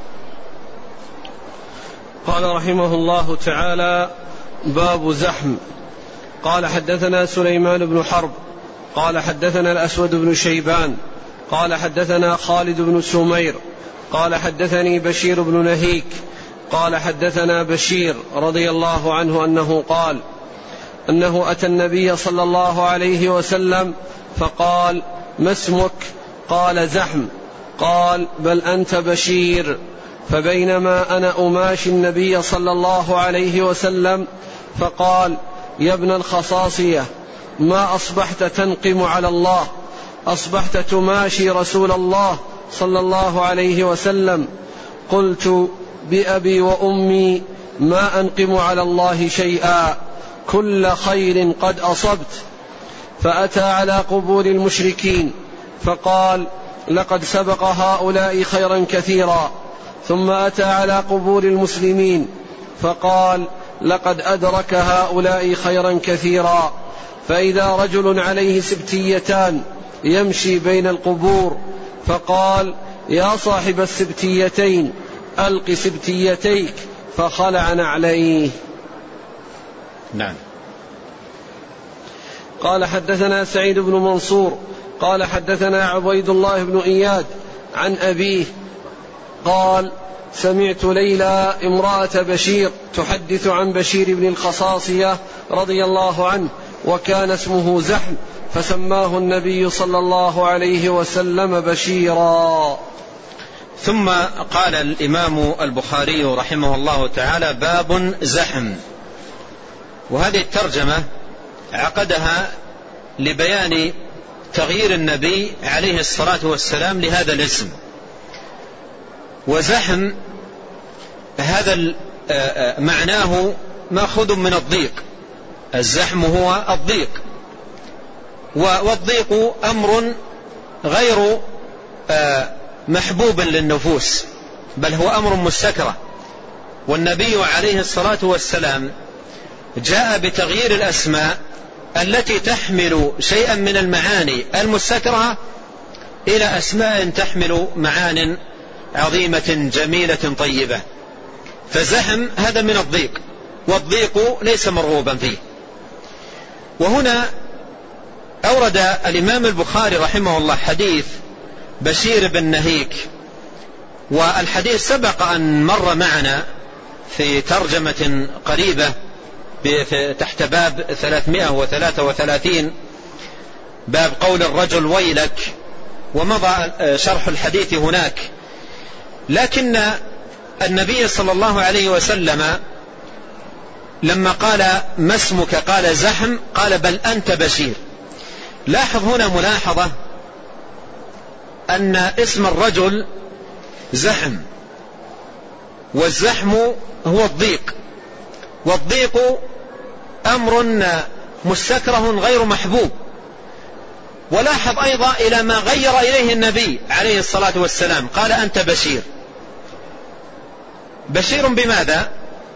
قال رحمه الله تعالى: باب زحم. قال: حدثنا سليمان بن حرب قال حدثنا الأسود بن شيبان قال حدثنا خالد بن سمير قال حدثني بشير بن نهيك قال حدثنا بشير رضي الله عنه أنه قال أنه أتى النبي صلى الله عليه وسلم فقال: ما اسمك؟ قال: زحم. قال: بل أنت بشير. فبينما أنا أماشي النبي صلى الله عليه وسلم فقال: يا ابن الخصاصية، ما أصبحت تنقم على الله، أصبحت تماشي رسول الله صلى الله عليه وسلم. قلت: بأبي وأمي ما أنقم على الله شيئا، كل خير قد أصبت. فأتى على قبور المشركين فقال: لقد سبق هؤلاء خيرا كثيرا. ثم أتى على قبور المسلمين فقال: لقد أدرك هؤلاء خيرا كثيرا. فإذا رجل عليه سبتيتان يمشي بين القبور فقال: يا صاحب السبتيتين ألق سبتيتيك، فخلع نعليه. نعم. قال: حدثنا سعيد بن منصور قال حدثنا عبيد الله بن إياد عن أبيه قال سمعت ليلى امرأة بشير تحدث عن بشير بن الخصاصية رضي الله عنه وكان اسمه زحم فسماه النبي صلى الله عليه وسلم بشيرا. ثم قال الإمام البخاري رحمه الله تعالى باب زحم، وهذه الترجمة عقدها لبيان تغيير النبي عليه الصلاة والسلام لهذا الاسم. وزحم هذا معناه مأخوذ من الضيق، الزحم هو الضيق، والضيق أمر غير محبوب للنفوس بل هو أمر مستكره، والنبي عليه الصلاة والسلام جاء بتغيير الأسماء التي تحمل شيئا من المعاني المستكرهة إلى أسماء تحمل معان عظيمة جميلة طيبة. فزحم هذا من الضيق، والضيق ليس مرغوبا فيه. وهنا أورد الإمام البخاري رحمه الله حديث بشير بن نهيك، والحديث سبق أن مر معنا في ترجمة قريبة تحت باب ثلاثمائة وثلاثة وثلاثين، باب قول الرجل ويلك، ومضى شرح الحديث هناك. لكن النبي صلى الله عليه وسلم لما قال ما اسمك قال زحم، قال بل أنت بشير. لاحظ هنا ملاحظة أن اسم الرجل زحم، والزحم هو الضيق، والضيق أمر مستكره غير محبوب. ولاحظ أيضا إلى ما غير إليه النبي عليه الصلاة والسلام، قال أنت بشير. بشير بماذا؟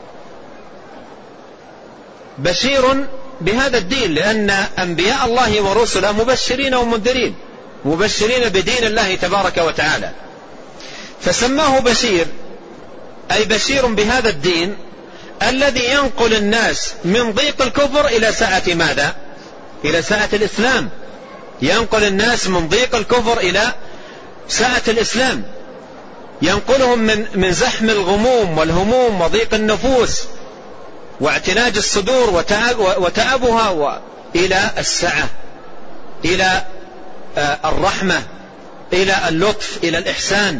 بشير بهذا الدين، لأن أنبياء الله ورسله مبشرين ومنذرين، مبشرين بدين الله تبارك وتعالى، فسماه بشير، أي بشير بهذا الدين الذي ينقل الناس من ضيق الكفر إلى سعة ماذا؟ إلى سعة الإسلام. ينقل الناس من ضيق الكفر إلى سعة الإسلام، ينقلهم من من زحم الغموم والهموم وضيق النفوس واعتناج الصدور وتعب وتعبها وإلى السعة، إلى الرحمة، إلى اللطف، إلى الإحسان.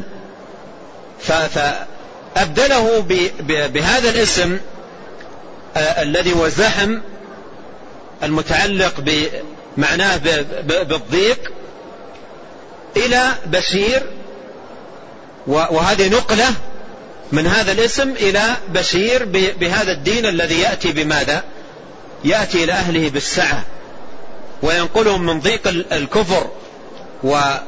فأبدله بهذا الاسم الذي هو زحم المتعلق بمعناه بالضيق إلى بشير، وهذه نقلة من هذا الاسم إلى بشير بهذا الدين الذي يأتي بماذا؟ يأتي إلى أهله بالسعة، وينقلهم من ضيق الكفر وضيق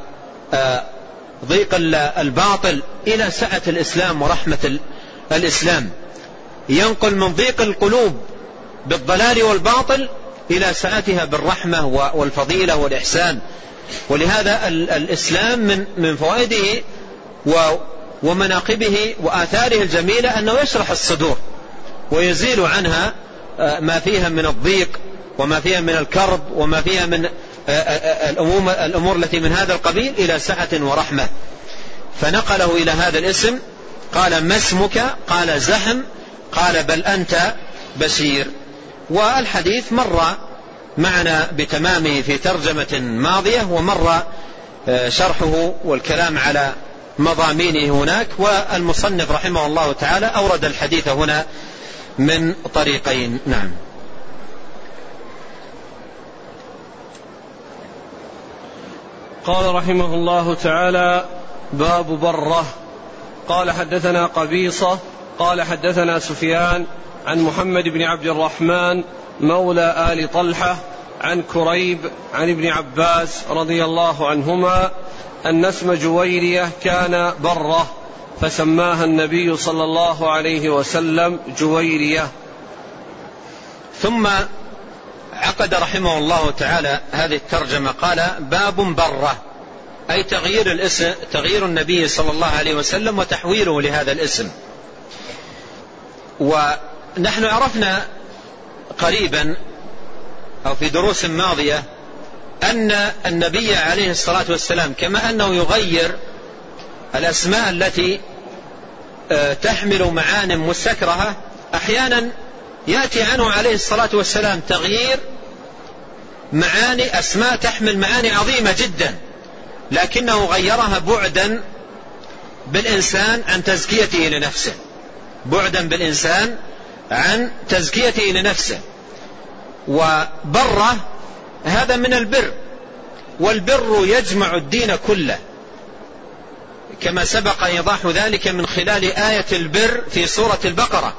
الباطل إلى سعة الإسلام ورحمة الإسلام. ينقل من ضيق القلوب بالضلال والباطل إلى سعتها بالرحمة والفضيلة والإحسان. ولهذا الإسلام من من فوائده ومناقبه وآثاره الجميلة أنه يشرح الصدور ويزيل عنها ما فيها من الضيق وما فيها من الكرب وما فيها من الأمور التي من هذا القبيل إلى سعة ورحمة. فنقله إلى هذا الاسم، قال ما اسمك؟ قال زحم، قال بل أنت بشير. والحديث مر معنا بتمامه في ترجمة ماضية، ومر شرحه والكلام على مضامينه هناك. والمصنف رحمه الله تعالى أورد الحديث هنا من طريقين. نعم. قال رحمه الله تعالى باب بره. قال حدثنا قبيصة قال حدثنا سفيان عن محمد بن عبد الرحمن مولى آل طلحة عن كريب عن ابن عباس رضي الله عنهما أن اسم جويرية كان بره، فسماها النبي صلى الله عليه وسلم جويرية. ثم عقد رحمه الله تعالى هذه الترجمة، قال باب بره، أي تغيير الاسم، تغيير النبي صلى الله عليه وسلم وتحويله لهذا الاسم. ونحن عرفنا قريبا أو في دروس ماضية أن النبي عليه الصلاة والسلام كما أنه يغير الأسماء التي تحمل معان مستكرهة، أحيانا يأتي عنه عليه الصلاة والسلام تغيير معاني أسماء تحمل معاني عظيمة جدا، لكنه غيرها بعدا بالإنسان عن تزكيته لنفسه، بعدا بالإنسان عن تزكيته لنفسه. وبره هذا من البر، والبر يجمع الدين كله، كما سبق إيضاح ذلك من خلال آية البر في سورة البقرة.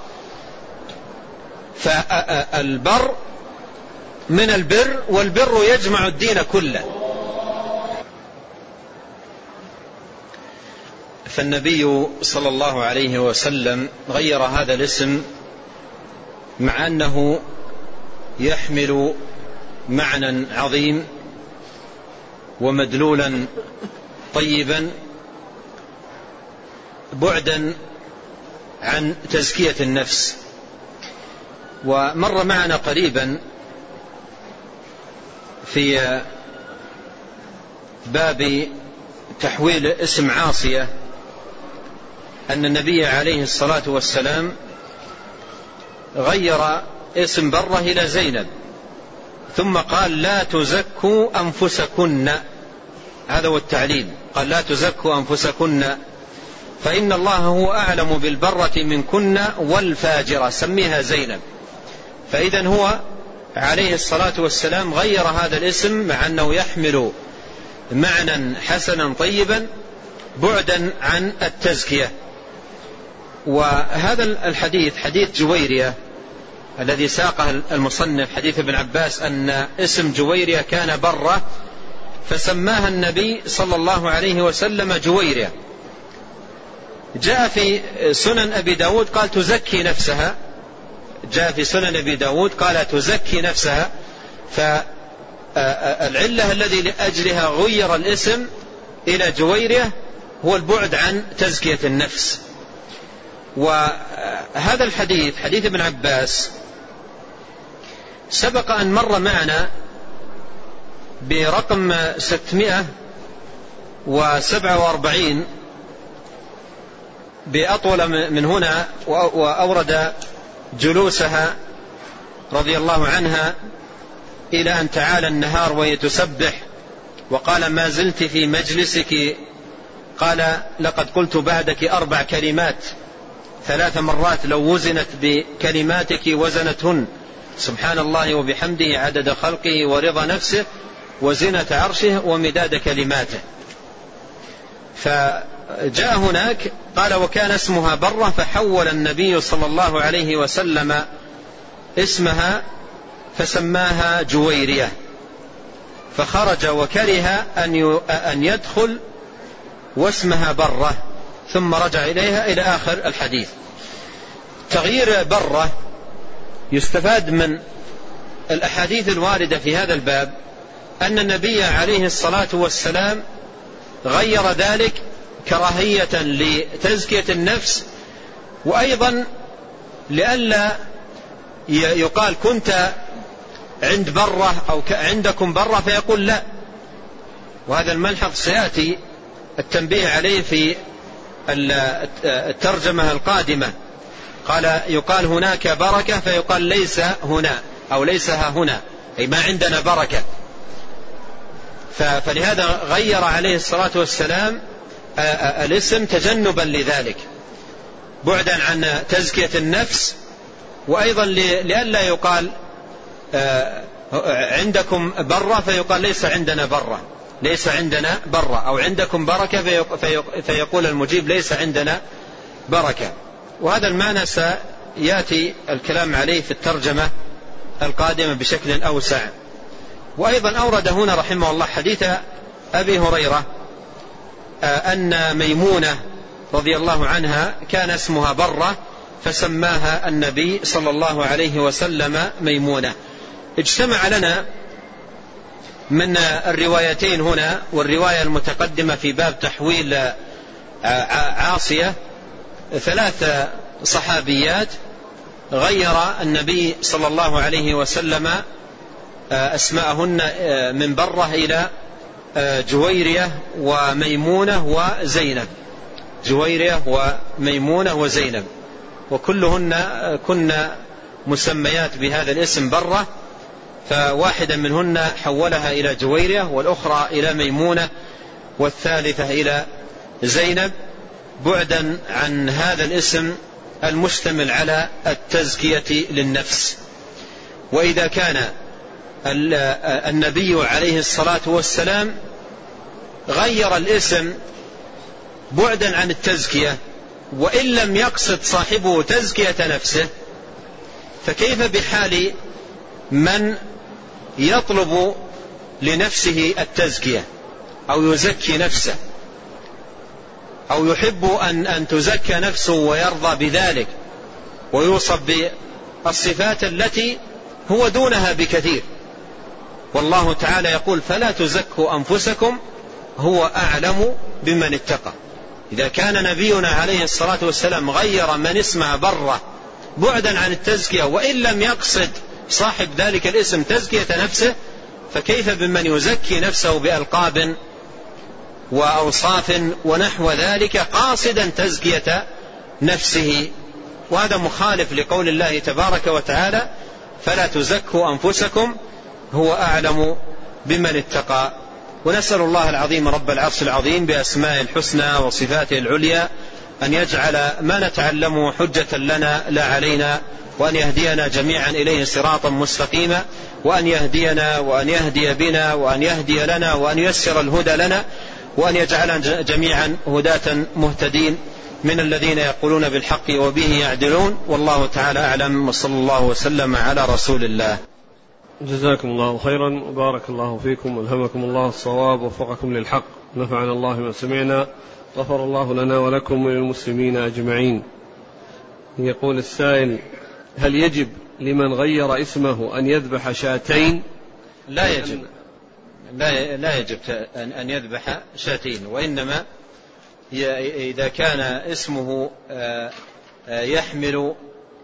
فالبر من البر، والبر يجمع الدين كله. فالنبي صلى الله عليه وسلم غير هذا الاسم مع أنه يحمل معنى عظيم ومدلولا طيبا، بعدا عن تزكية النفس. ومر معنا قريبا في باب تحويل اسم عاصية أن النبي عليه الصلاة والسلام غير اسم بره إلى زينب، ثم قال لا تزكوا أنفسكن، هذا هو التعليل، قال لا تزكوا أنفسكن فإن الله هو أعلم بالبرة منكن والفاجرة، سميها زينب. فإذن هو عليه الصلاة والسلام غير هذا الاسم مع أنه يحمل معنى حسنا طيبا بعدا عن التزكية. وهذا الحديث حديث جويرية الذي ساقه المصنف، حديث ابن عباس أن اسم جويرية كان برة فسماها النبي صلى الله عليه وسلم جويرية. جاء في سنن أبي داود قال تزكي نفسها، جاء في سنن أبي داود قال تزكي نفسها. فالعلة الذي لأجلها غير الاسم إلى جويرية هو البعد عن تزكية النفس. وهذا الحديث حديث ابن عباس سبق أن مر معنا برقم ستمائة وسبعة وأربعين بأطول من هنا، وأورد جلوسها رضي الله عنها إلى أن تعالى النهار وهي تسبح، وقال ما زلت في مجلسك، قال لقد قلت بعدك أربع كلمات ثلاث مرات لو وزنت بكلماتك وزنتهن، سبحان الله وبحمده عدد خلقه ورضا نفسه وزنة عرشه ومداد كلماته. فجاء هناك قال وكان اسمها برة، فحول النبي صلى الله عليه وسلم اسمها فسماها جويرية، فخرج وكره أن يدخل واسمها برة، ثم رجع إليها إلى آخر الحديث. تغيير برة يستفاد من الأحاديث الواردة في هذا الباب أن النبي عليه الصلاة والسلام غير ذلك كراهية لتزكية النفس، وأيضا لئلا يقال كنت عند برة أو عندكم برة فيقول لا. وهذا الملحظ سيأتي التنبيه عليه في الترجمة القادمة. قال يقال هناك بركة فيقال ليس هنا أو ليس ها هنا، أي ما عندنا بركة. فلهذا غير عليه الصلاة والسلام الاسم تجنبا لذلك، بعدا عن تزكية النفس، وأيضا لئلا يقال عندكم برة فيقال ليس عندنا برة، ليس عندنا برة، أو عندكم بركة فيقول المجيب ليس عندنا بركة. وهذا المعنى سيأتي الكلام عليه في الترجمة القادمة بشكل أوسع. وأيضا أورد هنا رحمه الله حديث أبي هريرة أن ميمونة رضي الله عنها كان اسمها برة فسماها النبي صلى الله عليه وسلم ميمونة. اجتمع لنا من الروايتين هنا والرواية المتقدمة في باب تحويل عاصية ثلاث صحابيات غير النبي صلى الله عليه وسلم أسماءهن من برة إلى جويرية وميمونة وزينب، جويرية وميمونة وزينب، وكلهن كن مسميات بهذا الاسم برة، فواحدا منهن حولها إلى جويرية والأخرى إلى ميمونة والثالثة إلى زينب، بعدا عن هذا الاسم المشتمل على التزكية للنفس. وإذا كان النبي عليه الصلاة والسلام غير الاسم بعدا عن التزكية وإن لم يقصد صاحبه تزكية نفسه، فكيف بحال من يطلب لنفسه التزكية أو يزكي نفسه أو يحب أن, أن تزكى نفسه ويرضى بذلك ويوصف بالصفات التي هو دونها بكثير؟ والله تعالى يقول فلا تزكوا أنفسكم هو أعلم بمن اتقى. إذا كان نبينا عليه الصلاة والسلام غير من اسمه برة بعدا عن التزكية وإن لم يقصد صاحب ذلك الاسم تزكية نفسه، فكيف بمن يزكي نفسه بألقاب وأوصاف ونحو ذلك قاصدا تزكية نفسه؟ وهذا مخالف لقول الله تبارك وتعالى فلا تزكوا أنفسكم هو أعلم بمن اتقى. ونسأل الله العظيم رب العرش العظيم بأسماء الحسنى وصفاته العليا أن يجعل ما نتعلمه حجة لنا لا علينا، وأن يهدينا جميعا إليه صراطا مستقيما، وأن يهدينا وأن يهدي بنا وأن يهدي لنا وأن ييسر الهدى لنا، وأن يجعلنا جميعا هداة مهتدين من الذين يقولون بالحق وبه يعدلون. والله تعالى أعلم، وصلى الله وسلم على رسول الله. جزاكم الله خيرا وبارك الله فيكم والهمكم الله الصواب ووفقكم للحق، نفعنا الله ما سمعنا، غفر الله لنا ولكم وللمسلمين أجمعين. يقول السائل: هل يجب لمن غير اسمه أن يذبح شاتين؟ لا يجب، لا لا يجب أن يذبح شاتين، وإنما إذا كان اسمه يحمل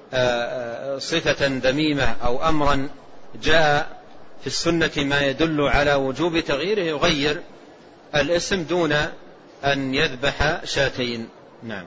صفة ذميمة أو أمرا جاء في السنة ما يدل على وجوب تغييره يغير الاسم دون أن يذبح شاتين. نعم.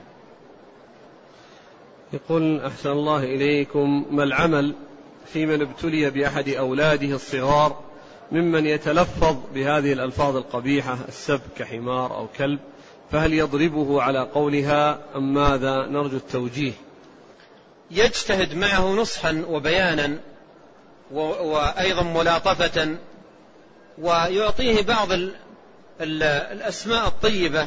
يقول: أحسن الله إليكم، ما العمل في من ابتلي بأحد أولاده الصغار ممن يتلفظ بهذه الألفاظ القبيحة السب كحمار أو كلب، فهل يضربه على قولها أم ماذا؟ نرجو التوجيه. يجتهد معه نصحا وبيانا وأيضا ملاطفة، ويعطيه بعض الأسماء الطيبة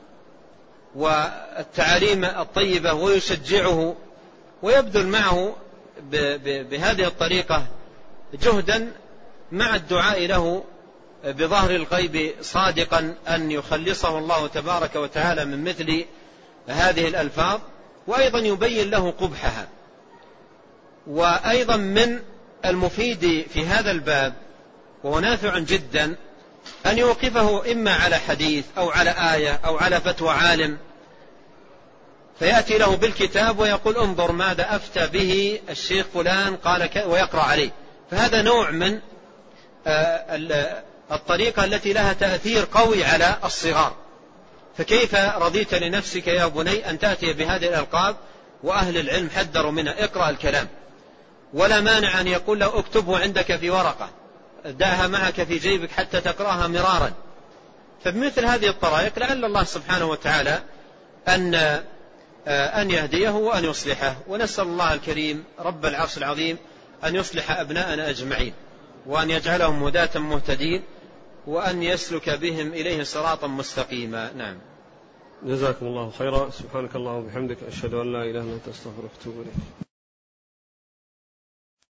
والتعاليم الطيبة ويشجعه ويبذل معه بهذه الطريقة جهدا مع الدعاء له بظهر الغيب صادقا أن يخلصه الله تبارك وتعالى من مثل هذه الألفاظ، وأيضا يبين له قبحها. وأيضا من المفيد في هذا الباب وهو نافع جدا أن يوقفه إما على حديث أو على آية أو على فتوى عالم، فيأتي له بالكتاب ويقول انظر ماذا أفتى به الشيخ فلان قال ويقرأ عليه. فهذا نوع من الطريقة التي لها تأثير قوي على الصغار. فكيف رضيت لنفسك يا بني أن تأتي بهذه الألقاب وأهل العلم حذروا منها؟ اقرأ الكلام، ولا مانع أن يقول له اكتبه عندك في ورقة، دعها معك في جيبك حتى تقرأها مرارا. فبمثل هذه الطرائق لعل الله سبحانه وتعالى أن أن يهديه وأن يصلحه. ونسأل الله الكريم رب العرش العظيم أن يصلح أبناءنا أجمعين، وأن يجعلهم هداة مهتدين، وأن يسلك بهم إليه صراطا مستقيما. نعم. جزاكم الله خيرا. سبحانك اللهم وبحمدك، أشهد أن لا إله إلا أنت، أستغفرك وأتوب إليك.